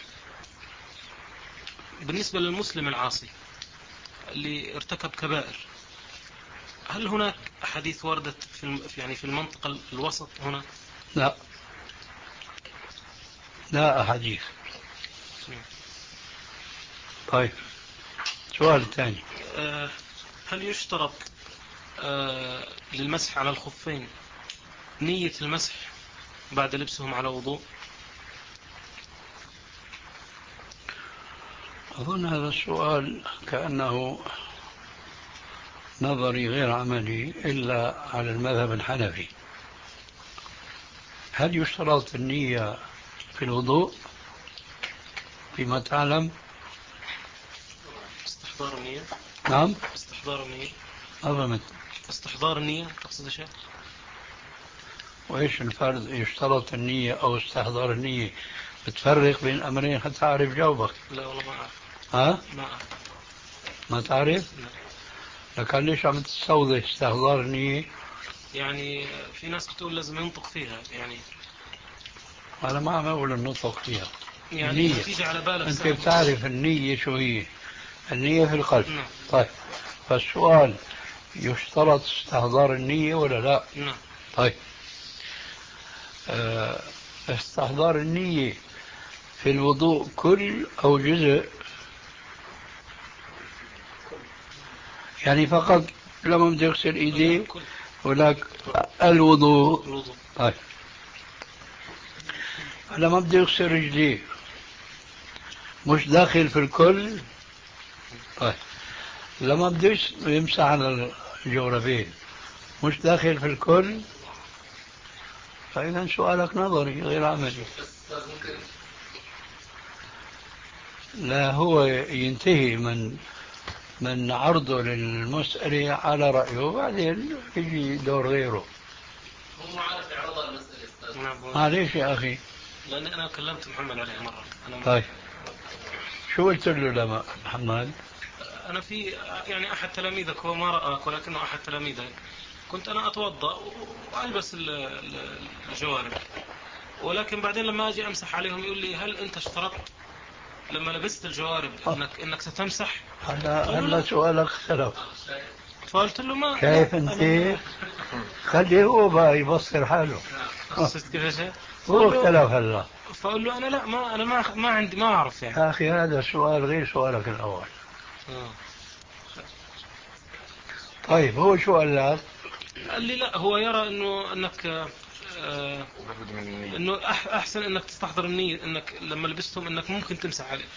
بالنسبة للمسلم العاصي اللي ارتكب كبائر، هل هناك أحاديث وردت في يعني في المنطقة الوسط هنا؟ لا لا أحاديث. طيب سؤال ثاني، أه هل يشترط أه للمسح على الخفين نية المسح بعد لبسهم على وضوء؟ أظن هذا السؤال كأنه نظري غير عملي إلا على المذهب الحنفي. هل يشترط النية في الوضوء فيما تعلم؟ استحضار النية. نعم استحضار النية. أظن. استحضار النية تقصد يا شيخ؟ وإيش الفرق يشترط النية أو استحضار النية؟ بتفرق بين أمرين حتى أعرف جاوبك. لا والله ما أعرف. ها؟ ما أعرف. ما تعرف؟ لا. لكن ليش عم تستوضح استحضار النية؟ يعني في ناس بتقول لازم ينطق فيها يعني. أنا ما عم أقول النطق فيها. يعني النية تيجي على بالك. أنت بتعرف النية شو هي؟ النية في القلب. نعم. طيب فالسؤال يشترط استحضار النية ولا لا؟ نعم. طيب أه استحضار النية في الوضوء كل أو جزء؟ يعني فقط لما بدي أغسل إيدي ولك الوضوء. الوضوء. طيب لما بدي أغسل رجلي مش داخل في الكل؟ طيب لما بدي يمسح على الجوربين مش داخل في الكل؟ فإذا سؤالك نظري غير عملي. لا هو ينتهي من من عرضه للمسألة على رأيه وبعدين يجي دور غيره. هو ما عارف يعرض المسألة. معليش يا أخي. لأن أنا كلمت محمد عليه مرة. أنا طيب شو قلت له لما محمد؟ أنا في يعني أحد تلاميذك هو ما رآك ولكنه أحد تلاميذك. كنت أنا أتوضأ وألبس الجوارب، ولكن بعدين لما أجي أمسح عليهم يقول لي هل أنت اشترطت لما لبست الجوارب إنك إنك ستمسح؟ هلا هلا سؤالك اختلف. فقلت له ما شايف أنت؟ خليه هو بقى يبصر حاله. قصدت كيف يا شيخ؟ هو اختلف هلا. فأقول له أنا لا ما أنا ما ما عندي ما أعرف يعني. يا أخي هذا سؤال غير سؤالك الأول. آه. طيب هو شو قال لك؟ قال لي لا هو يرى انه انك آه انه احسن انك تستحضر النية انك لما لبستهم انك ممكن تمسح عليه.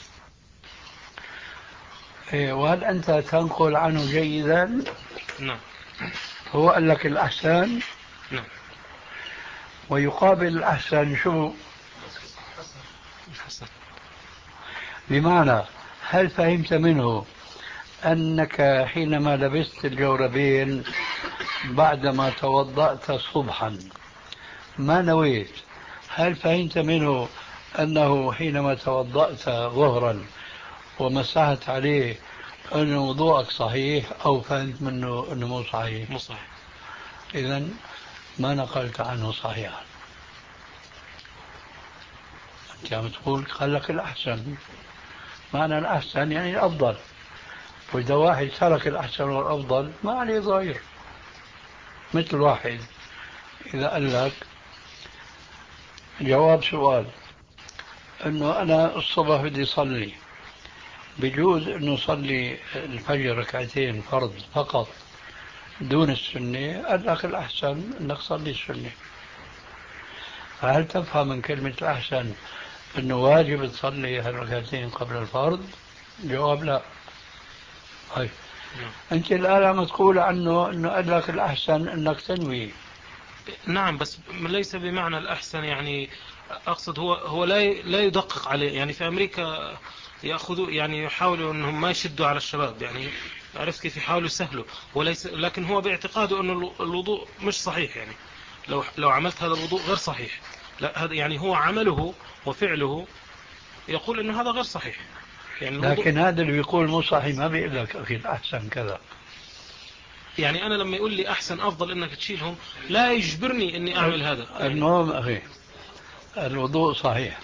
إيه وهل انت تنقل عنه جيدا؟ نعم. هو قال لك الاحسن؟ نعم. ويقابل الاحسن شو؟ الحسن. بمعنى هل فهمت منه أنك حينما لبست الجوربين بعدما توضأت صبحا ما نويت؟ هل فهمت منه أنه حينما توضأت ظهرا ومسحت عليه أن وضوءك صحيح أو فهمت منه أنه مو صحيح؟ مو صحيح. إذن ما نقلت عنه صحيحا. أنت عم تقول خلك الأحسن، معنى الأحسن يعني الأفضل، وإذا واحد ترك الأحسن والأفضل ما عليه ضير. مثل واحد إذا قال لك جواب سؤال أنه أنا الصبح بدي أصلي بجوز أنه صلي الفجر ركعتين فرض فقط دون السنة، قال لك الأحسن أنك تصلي السنة. فهل تفهم من كلمة الأحسن أنه واجب تصلي هالركعتين قبل الفرض؟ جواب لا. هاي. أنت الآن عم تقول عنه أنه قال لك الأحسن أنك تنوي. نعم، بس ليس بمعنى الأحسن، يعني أقصد هو هو لا لا يدقق عليه. يعني في أمريكا يأخذوا، يعني يحاولوا أنهم ما يشدوا على الشباب، يعني عرفت كيف يحاولوا يسهلوا، وليس لكن هو باعتقاده أنه الوضوء مش صحيح. يعني لو لو عملت هذا الوضوء غير صحيح. لا، هذا يعني هو عمله وفعله يقول أنه هذا غير صحيح. يعني لكن هذا اللي بيقول مو صحيح ما بيقول لك أخي الأحسن كذا. يعني أنا لما يقول لي أحسن أفضل أنك تشيلهم لا يجبرني أني أعمل هذا. المهم أخي الوضوء صحيح،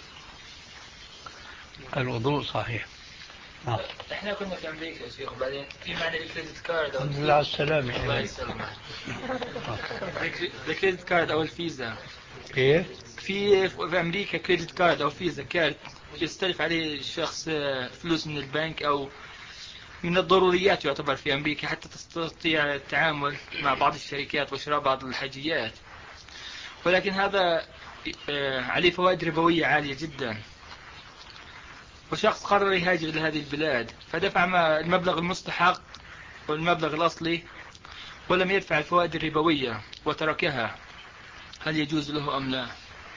الوضوء صحيح. نعم. احنا كنا في امريكا يا شيخ، وبعدين في معنى الكريدت كارد او الحمد لله على السلامة. الله يسلمك. الكريدت كارد او الفيزا. ايه؟ في في امريكا كريدت كارد او فيزا كارد يستلف عليه الشخص فلوس من البنك او من الضروريات يعتبر في امريكا حتى تستطيع التعامل مع بعض الشركات وشراء بعض الحاجيات، ولكن هذا عليه فوائد ربوية عالية جدا. وشخص قرر يهاجر لهذه البلاد فدفع المبلغ المستحق والمبلغ الأصلي ولم يدفع الفوائد الربوية وتركها، هل يجوز له أم لا؟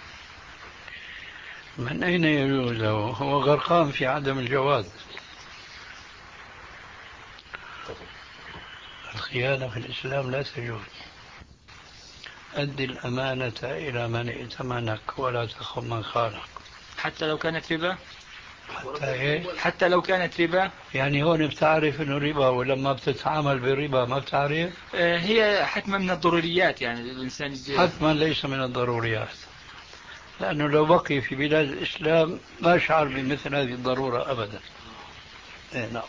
من أين يجوز له؟ هو غرقان في عدم الجواز. الخيانة في الإسلام لا تجوز. أد الأمانة إلى من ائتمنك ولا تخن من خانك. حتى لو كانت ربا؟ حتى إيه؟ حتى لو كانت ربا. يعني هون بتعرف إنه ربا، ولما بتتعامل بالربا ما بتعرف؟ آه هي حتما من الضروريات، يعني الإنسان يجي. حتما ليس من الضروريات، لأنه لو بقي في بلاد الإسلام ما شعر بمثل هذه الضرورة أبدا. إيه نعم.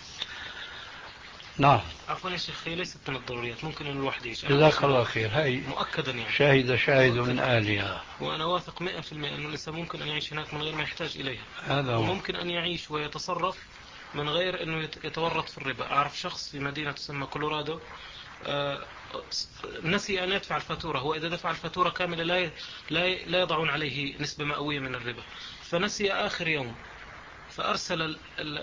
نعم. عفوا يا شيخ، هي ليست من الضروريات، ممكن أن الواحد يعيش. جزاك الله خير. هاي مؤكدا يعني شاهد شاهد من آلهة. وأنا واثق مئة في المئة أن الإنسان ممكن أن يعيش هناك من غير ما يحتاج إليها. هذا هو. وممكن أن يعيش ويتصرف من غير أنه يتورط في الربا. أعرف شخص في مدينة تسمى كولورادو آه نسي أن يدفع الفاتورة. هو إذا دفع الفاتورة كاملة لا لا لا يضعون عليه نسبة مئوية من الربا، فنسي آخر يوم فأرسل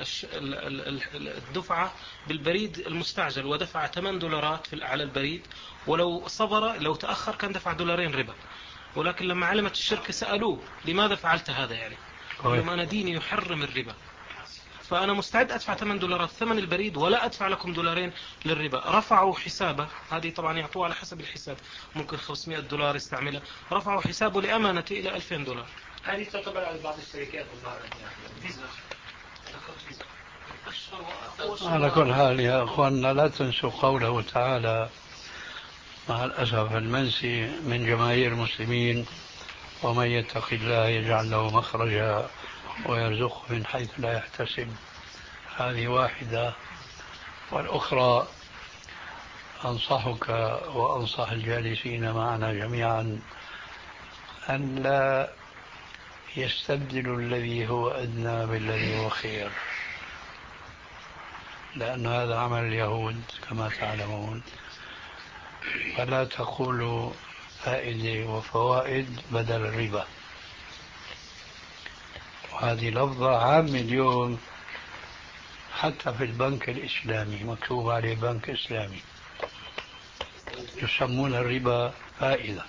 الدفعة بالبريد المستعجل ودفع ثمانية دولارات على البريد، ولو صبر لو تأخر كان دفع دولارين ربا. ولكن لما علمت الشركة سألوه لماذا فعلت هذا، يعني قال لهم أنا ديني يحرم الربا، فأنا مستعد أدفع ثمانية دولارات ثمن البريد ولا أدفع لكم دولارين للربا. رفعوا حسابه، هذه طبعا يعطوه على حسب الحساب، ممكن خمسمائة دولار يستعملها، رفعوا حسابه لأمانته إلى ألفين دولار. هذه تعتبر على بعض الشركات على كل حال يا أخواننا لا تنسوا قوله تعالى مع الأسف المنسي من جماهير المسلمين: ومن يتق الله يجعل له مخرجا ويرزقه من حيث لا يحتسب. هذه واحدة. والأخرى أنصحك وأنصح الجالسين معنا جميعا أن لا يستبدل الذي هو أدنى بالذي هو خير، لأن هذا عمل اليهود كما تعلمون. فلا تقولوا فائدة وفوائد بدل الربا. وهذه لفظة عامة اليوم حتى في البنك الإسلامي، مكتوب عليه بنك إسلامي، يسمون الربا فائدة.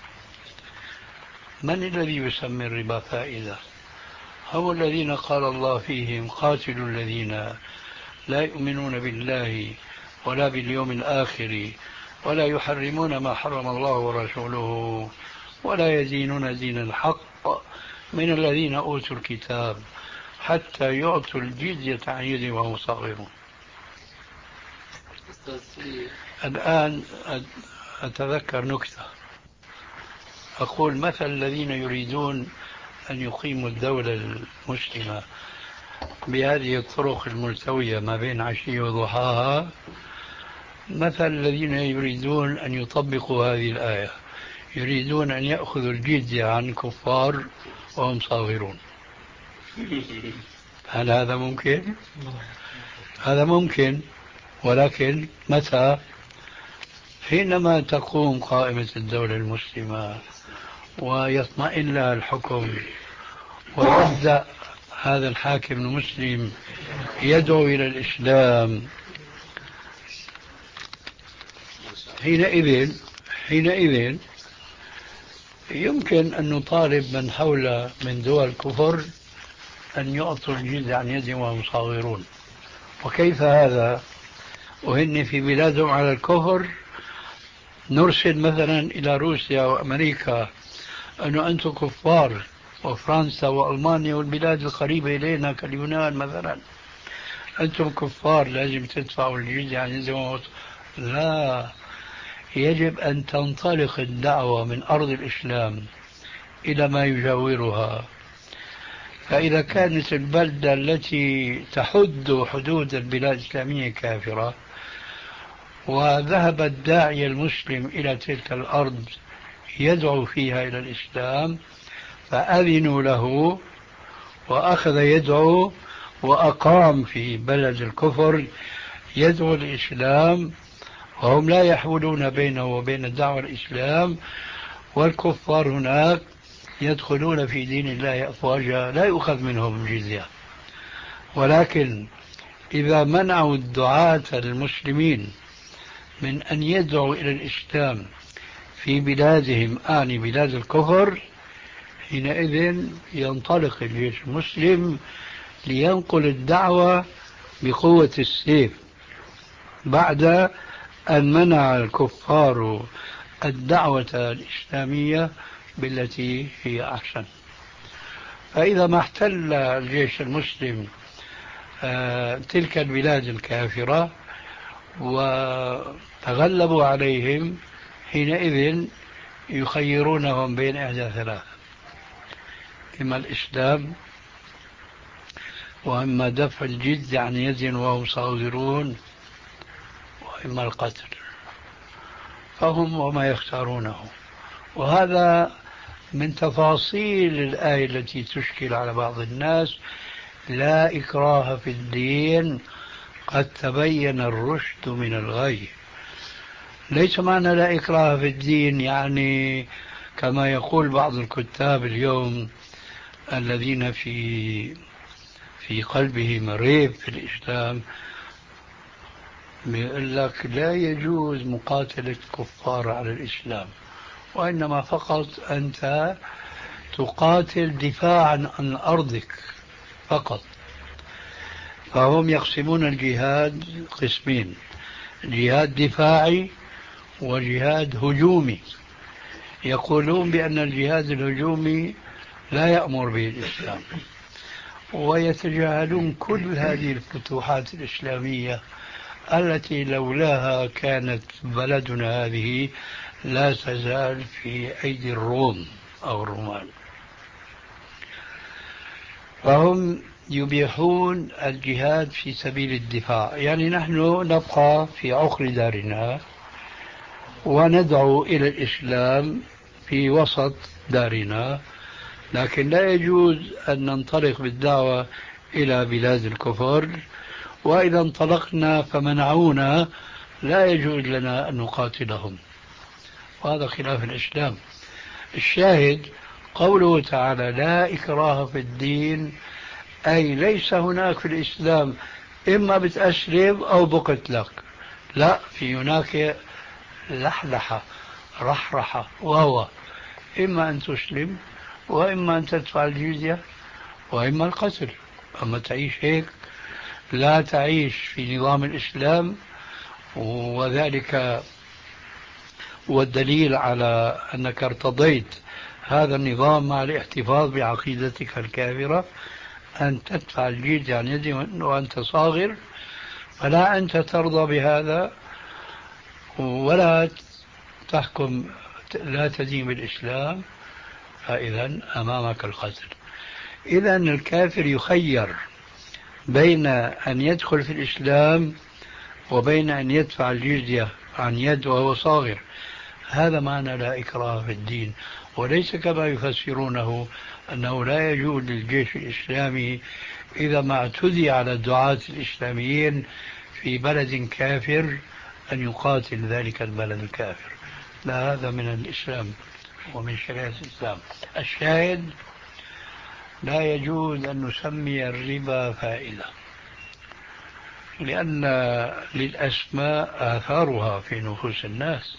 من الذي يسمي الربا فائدة؟ هم الذين قال الله فيهم: قاتلوا الذين لا يؤمنون بالله ولا باليوم الآخر ولا يحرمون ما حرم الله ورسوله ولا يدينون دين الحق من الذين أوتوا الكتاب حتى يعطوا الجزية عن يد وهم صاغرون. الآن أتذكر نكتة، أقول: مثل الذين يريدون أن يقيموا الدولة المسلمة بهذه الطرق الملتوية ما بين عشية وضحاها مثل الذين يريدون أن يطبقوا هذه الآية، يريدون أن يأخذوا الجزية عن كفار وهم صاغرون. هل هذا ممكن؟ هذا ممكن، ولكن متى؟ حينما تقوم قائمة الدولة المسلمة ويطمئن لها الحكم ويبدأ هذا الحاكم المسلم يدعو إلى الإسلام، حينئذ حينئذ يمكن أن نطالب من حول من دول الكفر أن يعطوا الجزية عن يد وهم صاغرون. وكيف هذا وهن في بلادهم على الكفر؟ نرسل مثلا إلى روسيا وأمريكا أنه أنتم كفار، وفرنسا وألمانيا والبلاد القريبة إلينا كاليونان مثلا، أنتم كفار لازم تدفعوا الجزية عن يد وهم. لا، يجب أن تنطلق الدعوة من أرض الإسلام إلى ما يجاورها. فإذا كانت البلدة التي تحد حدود البلاد الإسلامية كافرة وذهب الداعية المسلم إلى تلك الأرض يدعو فيها إلى الإسلام فأذنوا له وأخذ يدعو وأقام في بلد الكفر يدعو الإسلام، وهم لا يحولون بينه وبين الدعوة الإسلام، والكفار هناك يدخلون في دين الله أفواجا لا يؤخذ منهم جزية. ولكن إذا منعوا الدعاة المسلمين من أن يدعوا إلى الإسلام في بلادهم آني بلاد الكفر، حينئذ ينطلق الجيش المسلم لينقل الدعوة بقوة السيف بعد أن منع الكفار الدعوة الإسلامية بالتي هي أحسن. فإذا ما احتل الجيش المسلم آه تلك البلاد الكافرة وتغلبوا عليهم، حينئذ يخيرونهم بين إحدى ثلاث: إما الإسلام، وإما دفع الجزية عن يد وهم صاغرون، وإما القتل. فهم وما يختارونه. وهذا من تفاصيل الآية التي تشكل على بعض الناس: لا إكراه في الدين قد تبين الرشد من الغي. ليس معنى لا إكراه في الدين يعني كما يقول بعض الكتاب اليوم الذين في في قلبهم ريب في الإسلام، يقول لك لا يجوز مقاتلة الكفار على الإسلام، وإنما فقط أنت تقاتل دفاعا عن أرضك فقط. فهم يقسمون الجهاد قسمين: جهاد دفاعي وجهاد هجومي. يقولون بأن الجهاد الهجومي لا يأمر به الإسلام، ويتجاهلون كل هذه الفتوحات الإسلامية التي لولاها كانت بلدنا هذه لا تزال في أيدي الروم أو الرومان. فهم يبيحون الجهاد في سبيل الدفاع، يعني نحن نبقى في عقر دارنا وندعو إلى الإسلام في وسط دارنا، لكن لا يجوز أن ننطلق بالدعوة إلى بلاد الكفر، وإذا انطلقنا فمنعونا لا يجوز لنا أن نقاتلهم. وهذا خلاف الإسلام. الشاهد قوله تعالى: لا إكراه في الدين، أي ليس هناك في الإسلام إما بتأسلم أو بقتلك، لا، في هناك لحلحة رحرحة، وهو إما أن تسلم وإما أن تدفع الجزية وإما القتل. أما تعيش هيك لا تعيش في نظام الإسلام، وذلك والدليل على أنك ارتضيت هذا النظام مع الاحتفاظ بعقيدتك الكافرة أن تدفع الجزية عن يد وأنت صاغر، فلا أنت ترضى بهذا ولا تحكم، لا تدين بالإسلام، فإذا أمامك القتل. إذا الكافر يخير بين أن يدخل في الإسلام وبين أن يدفع الجزية عن يد وهو صاغر. هذا معنى لا إكراه في الدين، وليس كما يفسرونه أنه لا يجوز للجيش الإسلامي إذا ما اعتدي على الدعاة الإسلاميين في بلد كافر أن يقاتل ذلك البلد الكافر. لا، هذا من الإسلام ومن شريعة الإسلام. الشاهد لا يجوز أن نسمي الربا فائدة، لأن للأسماء آثارها في نفوس الناس،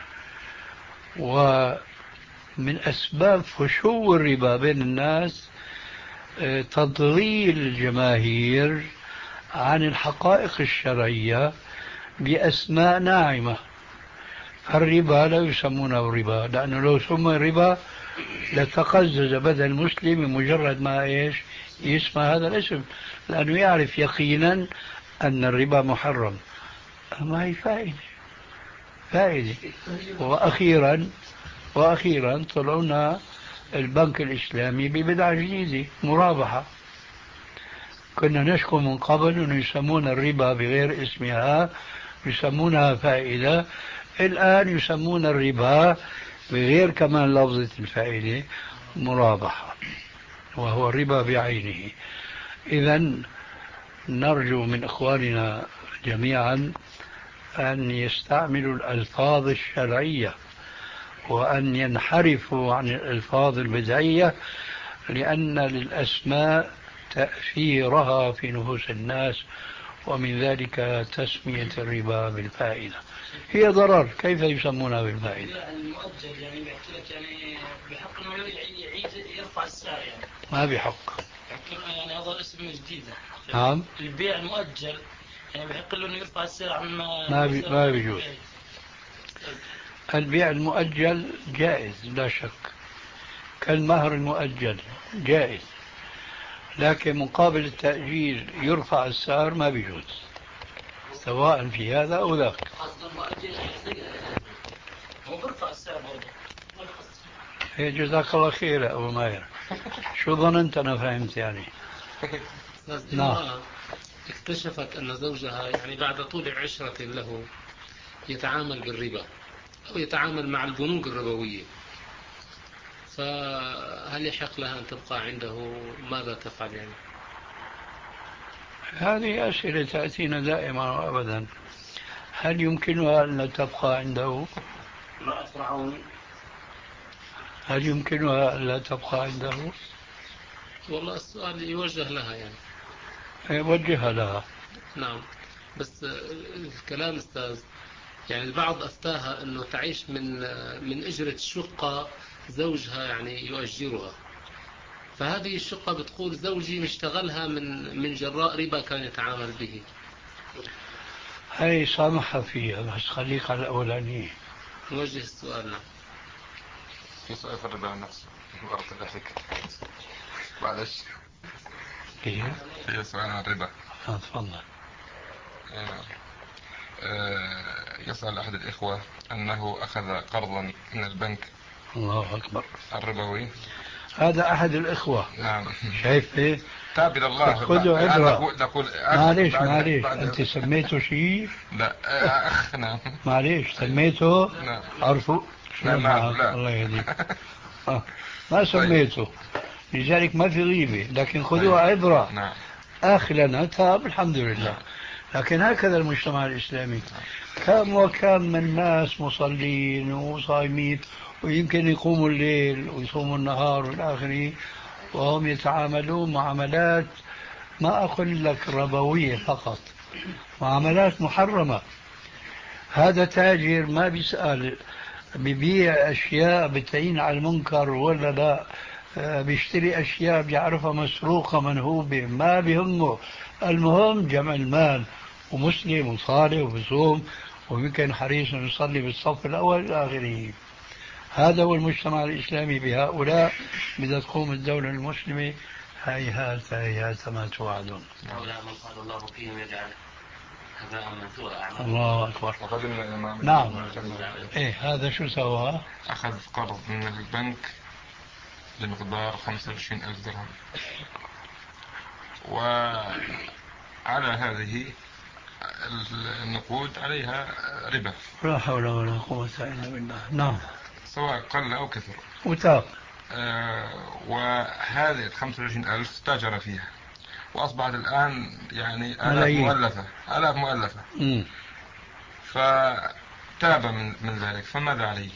ومن أسباب فشو الربا بين الناس تضليل الجماهير عن الحقائق الشرعية بأسماء ناعمة. الربا لا يسمونه ربا، لأنه لو سمي ربا لتقزز بدن المسلم مجرد ما إيش يسمع هذا الاسم، لأنه يعرف يقينا أن الربا محرم. ما هي فائدة فائدة. وأخيرا وأخيرا طلعنا البنك الإسلامي ببدعة جديدة، مرابحة. كنا نشكو من قبل أنه يسمون الربا بغير اسمها، يسمونها فائدة. الآن يسمون الربا بغير كمان لفظة الفائدة، مرابحة، وهو الربا بعينه. إذن نرجو من إخواننا جميعا أن يستعملوا الألفاظ الشرعية وأن ينحرفوا عن الألفاظ البدعية، لأن للأسماء تأثيرها في نفوس الناس، ومن ذلك تسمية الربا بالفائدة. هي ضرر، كيف يسمونها بالفائدة؟ المؤجل يعني بيحكي لك يعني بحق انه يعيد يرفع السعر، يعني ما بحق. يعني هذا اسم جديد. نعم. البيع المؤجل يعني بحق له انه يرفع السعر عما ما بي... ما بيجوز. البيع المؤجل جائز لا شك، كالمهر المؤجل جائز، لكن مقابل التأجيل يرفع السعر ما بيجوز، سواء في هذا أو ذاك. هو برفع السعر برضه. هي جزاك الله خير يا أبو ماهر. شو ظننت أنا فهمت يعني؟ نعم. اكتشفت أن زوجها يعني بعد طول عشرة له يتعامل بالربا أو يتعامل مع البنوك الربوية، فهل يحق لها أن تبقى عنده؟ ماذا تفعل يعني؟ هذه أسئلة تأتينا دائما وأبدا. هل يمكنها أن لا تبقى عنده؟ هل يمكنها أن لا تبقى عنده؟ والله السؤال يوجه لها يعني. يوجه لها. نعم، بس الكلام أستاذ يعني البعض أفتاها أنه تعيش من من أجرة شقة زوجها يعني يؤجرها، فهذه الشقة بتقول زوجي مشتغلها من من جراء ربا كان يتعامل به. هاي سامحة فيها، بس خليك على الأولانية. نوجه السؤال. نعم. في سؤال في الربا نفسه بغرض الضحك. معلش. كيف؟ في سؤال عن الربا. تفضل. يسأل أحد الإخوة أنه أخذ قرضا من البنك. الله أكبر. الربوي. هذا أحد الإخوة. نعم. شايف إيه؟ تاب إلى الله. خذوا عبرة. نقول معليش معليش أنت سميته شيء؟ لا أخ. نعم. معليش سميته؟ نعم. عرفوا؟ لا ما لا. الله يهديك. آه. ما سميته، لذلك ما في غيبة، لكن خذوها عبرة. نعم. أخ لنا تاب الحمد لله. نعم. لكن هكذا المجتمع الإسلامي، كم وكم من ناس مصلين وصايمين ويمكن يقوموا الليل ويصوموا النهار والآخرين، وهم يتعاملون معاملات ما أقول لك ربوية فقط، معاملات محرمة. هذا تاجر ما بيسأل ببيع أشياء بتعين على المنكر ولا لا، بيشتري أشياء بيعرفها مسروقة منهوبة، ما بيهمه، المهم جمع المال، ومسلم وصالح وبصوم ويمكن حريص أن يصلي بالصف الأول إلى آخره. هذا هو المجتمع الإسلامي. بهؤلاء بدها تقوم الدولة المسلمة. هيهات هيهات ما توعدون. هؤلاء من قال الله فيهم يجعل هباء منثورا. الله أكبر. نعم. إيه هذا شو سوى؟ أخذ قرض من البنك بمقدار خمسة وعشرين ألف درهم، وعلى هذه النقود عليها ربا. لا حول ولا قوة إلا بالله. نعم. سواء قل أو كثر. وتاب. آه وهذه الخمسة وعشرين ألف تاجر فيها وأصبحت الآن يعني آلاف مؤلفة آلاف مؤلفة. م. فتاب من من ذلك، فماذا عليه؟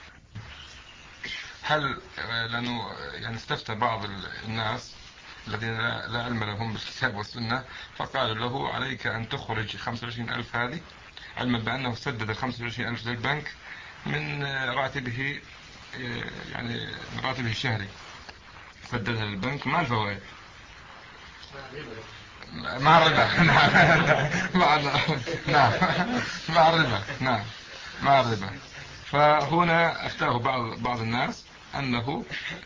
هل لأنه يعني استفتى بعض الناس الذين لا علم لهم بالكتاب والسنة فقالوا له عليك أن تخرج خمسة وعشرين ألف هذه، علما بأنه سدد خمسة وعشرين ألف للبنك من راتبه، يعني من راتبه الشهري سددها للبنك مع الفوائد مع الربا. مع نعم مع الربا. نعم مع الربا. فهنا أفتاه بعض بعض الناس أنه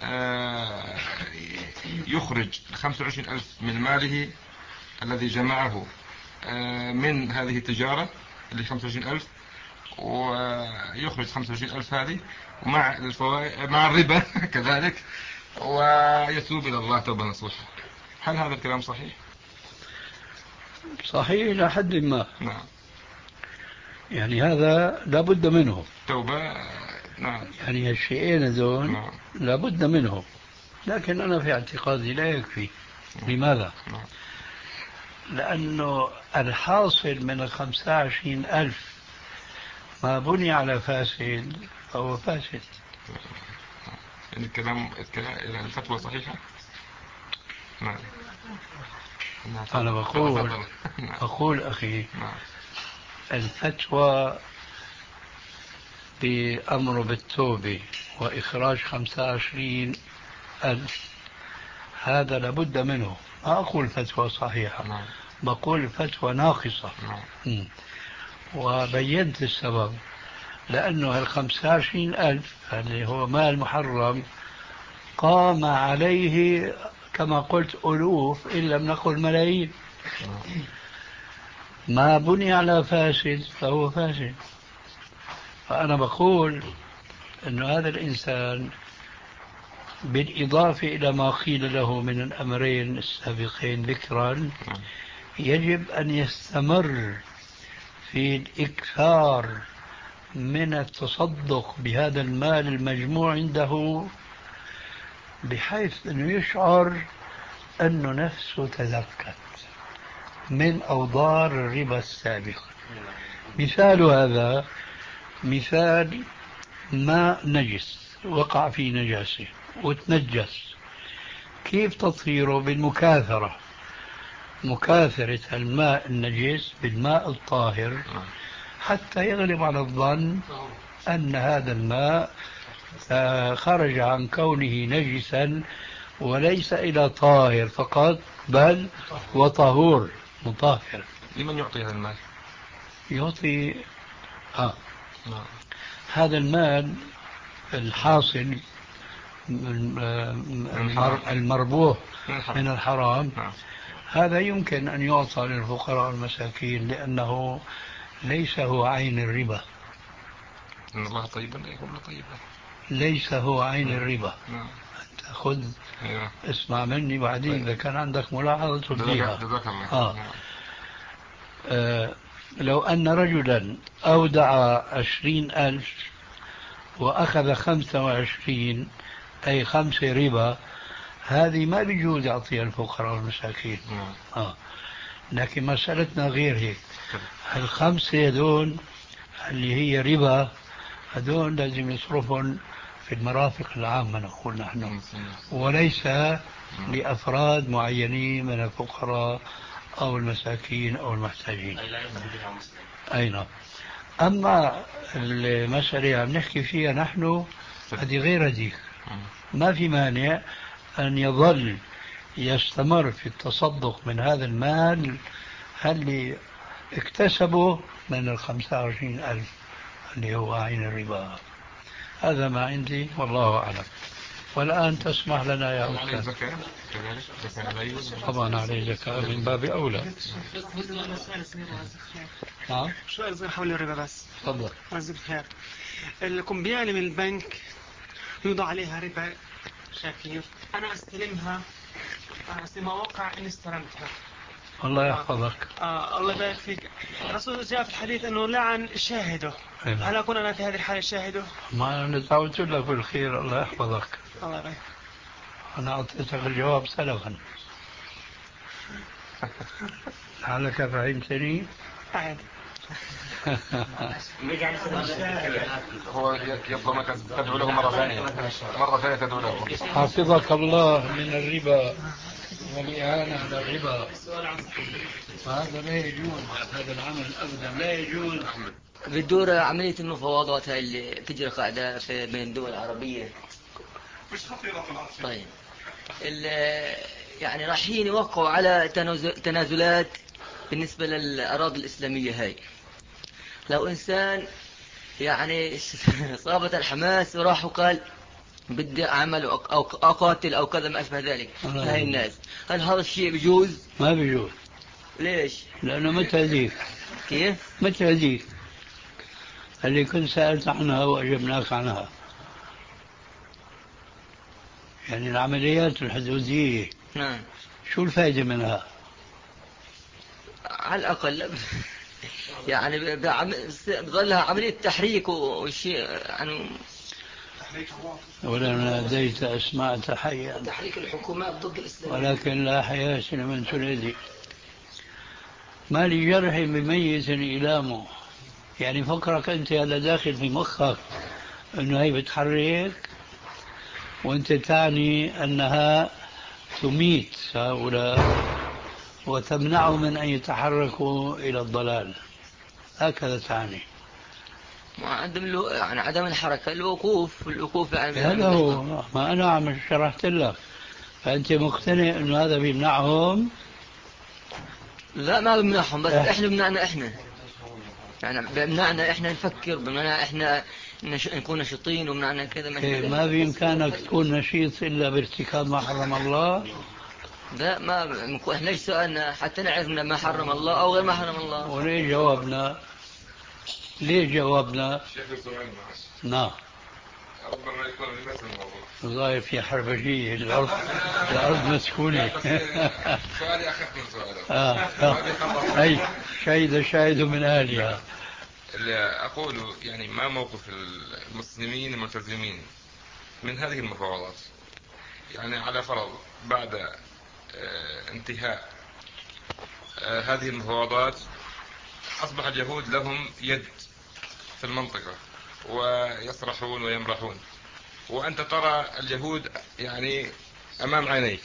يخرج خمسة وعشرين ألف من ماله الذي جمعه من هذه التجارة اللي خمسة وعشرين ألف، ويخرج خمسة وعشرين ألف هذه ومع الفوائد مع الربا كذلك، ويتوب إلى الله توبة نصوحة. هل هذا الكلام صحيح؟ صحيح إلى حد ما. نعم. يعني هذا لابد منه توبة. نعم. يعني الشيئين هذول نعم. لابد منه، لكن أنا في اعتقادي لا يكفي. نعم. لماذا؟ نعم. لأنه الحاصل من الخمسة وعشرين ألف ما بني على فاسد فهو فاسد. يعني الكلام الفتوى صحيحة؟ نعم. أنا بقول أقول أخي الفتوى بأمر بالتوبة وإخراج خمسة وعشرين ألف هذا لابد منه. ما أقول فتوى صحيحة، بقول فتوى ناقصة. وبينت السبب، لأنه الخمسة وعشرين ألف اللي هو مال محرم قام عليه كما قلت ألوف إن لم نقل ملايين. ما بني على فاسد فهو فاسد. فأنا بقول أن هذا الإنسان بالإضافة إلى ما قيل له من الأمرين السابقين ذكرا يجب أن يستمر في الإكثار من التصدق بهذا المال المجموع عنده، بحيث أنه يشعر أنه نفسه تزكت من أوضار الربا السابقة. مثال هذا مثال ماء نجس وقع في نجاسة وتنجس، كيف تطهيره؟ بالمكاثرة، مكاثرة الماء النجس بالماء الطاهر حتى يغلب على الظن أن هذا الماء خرج عن كونه نجسا وليس إلى طاهر فقط بل وطهور مطهر. لمن يعطي هذا المال؟ يعطي آه. هذا المال الحاصل المربوح من الحرام هذا يمكن أن يعطى للفقراء والمساكين، لأنه ليس هو عين الربا. إن الله طيبا لا يقبل طيبا. ليس هو عين الربا. أنت خذ اسمع مني بعدين إذا كان عندك ملاحظة تبديها. آه. آه. لو أن رجلا أودع عشرين ألف وأخذ خمسة وعشرين أي خمسة ربا، هذه ما بيجوز يعطيها الفقراء والمساكين. آه. لكن مسألتنا غير هيك. الخمسة هذول اللي هي ربا هذول لازم يصرفون في المرافق العامة نقول نحن، وليس لأفراد معينين من الفقراء أو المساكين أو المحتاجين. أي نعم. أما المسألة عم نحكي فيها نحن هذه غير ذيك. ما في مانع أن يظل يستمر في التصدق من هذا المال اللي اكتسبه من الخمسة وعشرين ألف اللي هو عين الربا. هذا ما عندي والله أعلم. والآن تسمح لنا يا أستاذ. طبعا عليه زكاة من باب أولى. نعم. سؤال صغير حول الربا بس. تفضل. رزق خير. الكمبيالة من البنك يوضع عليها ربا شاكير، أنا أستلمها على ما وقع إن استلمتها، الله يحفظك. آه الله يبارك فيك. الرسول جاء في الحديث أنه لعن شاهده. هل أكون أنا في هذه الحالة شاهده؟ ما أنا دعوت لك بالخير. الله يحفظك. الله يبارك. أنا أعطيتك الجواب سلفا. لعلك فهمتني؟ أعد. هو يطلب منك تدعو له مرة ثانية، مرة ثانية تدعو له. حفظك الله من الربا والإعانة على الربا. وهذا لا يجوز، هذا العمل أبدا لا يجوز. بتدور عملية المفاوضات هاي اللي تجري قاعدة في بين الدول العربية. مش خطيرة في العصر. طيب يعني رايحين يوقعوا على تنازلات بالنسبة للأراضي الإسلامية هاي. لو إنسان يعني صابت الحماس وراح وقال بدي أعمل أو أقاتل أو كذا ما أشبه ذلك هاي الناس، هل هذا الشيء بيجوز؟ ما بيجوز. ليش؟ لأنه متى هذيك؟ كيف؟ متى هذيك اللي كنت سألت عنها وأجبناك عنها؟ يعني العمليات الحدودية نعم شو الفائدة منها؟ على الأقل يعني بظلها عملية تحريك وشيء يعني ولا ناديت أسماء تحية تحريك الحكومات ضد الإسلام، ولكن لا حياة لمن تنادي. ما لجرح بميت إلامه. يعني فكرك أنت هذا داخل في مخك أنه هي بتحرك وأنت تعني أنها تميت هؤلاء وتمنعهم من أن يتحركوا إلى الضلال، هكذا تعني. عدم يعني عدم الحركة، الوقوف الوقوف يعني هذا هو ما أنا عم شرحت لك. فأنت مقتنع أنه هذا بيمنعهم؟ لا ما بيمنعهم، بس اه. إحنا بمنعنا إحنا، يعني بمنعنا إحنا نفكر، بمنعنا إحنا نش... نكون نشيطين ومنعنا كذا. ما, ما بإمكانك تكون نشيط إلا بارتكاب ما حرم الله. لا ما إحنا ليش سؤالنا حتى نعرف ما حرم الله أو غير ما حرم الله. وليه جوابنا؟ ليه جوابنا؟ نعم ربما يكون لنفس الموضوع. والله في حربجية الأرض الأرض مسكونة. سؤالي أخف من سؤالك. آه. آه. أي شهد شاهد من أهلها. اللي أقول يعني ما موقف المسلمين الملتزمين من هذه المفاوضات؟ يعني على فرض بعد اه انتهاء اه هذه المفاوضات أصبح اليهود لهم يد في المنطقة ويصرحون ويمرحون، وأنت ترى اليهود يعني أمام عينيك.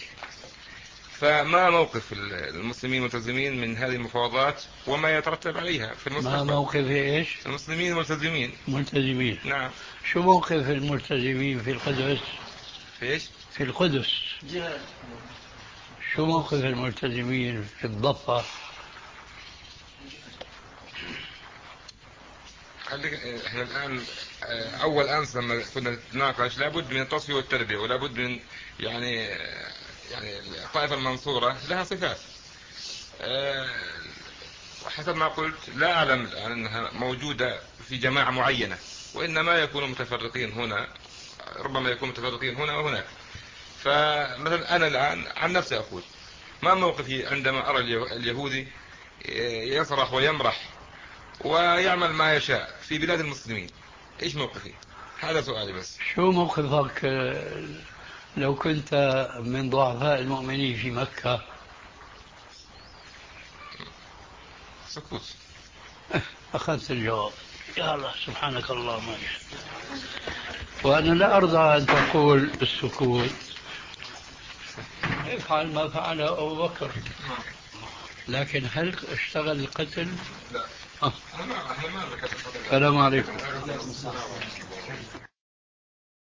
فما موقف المسلمين الملتزمين من هذه المفاوضات وما يترتب عليها في المستقبل؟ ما موقف إيش؟ المسلمين الملتزمين. ملتزمين. نعم. شو موقف الملتزمين في القدس؟ في إيش؟ في القدس. جهاد. شو موقف الملتزمين في الضفة؟ احنا الآن أول أمس لما كنا نتناقش لابد من التصفية والتربية، ولابد من يعني يعني الطائفة المنصورة لها صفات. حسب ما قلت لا أعلم الآن أنها موجودة في جماعة معينة، وإنما يكونوا متفرقين هنا، ربما يكونوا متفرقين هنا وهناك. فمثلا أنا الآن عن نفسي أقول ما موقفي عندما أرى اليهودي يصرخ ويمرح ويعمل ما يشاء في بلاد المسلمين؟ إيش موقفي؟ هذا سؤالي بس. شو موقفك لو كنت من ضعفاء المؤمنين في مكة؟ سكوت. أخذت الجواب. يا الله سبحانك اللهم. وأنا لا أرضى أن تقول بالسكوت افعل ما فعل أبو بكر، لكن هل اشتغل القتل؟ لا. السلام عليكم.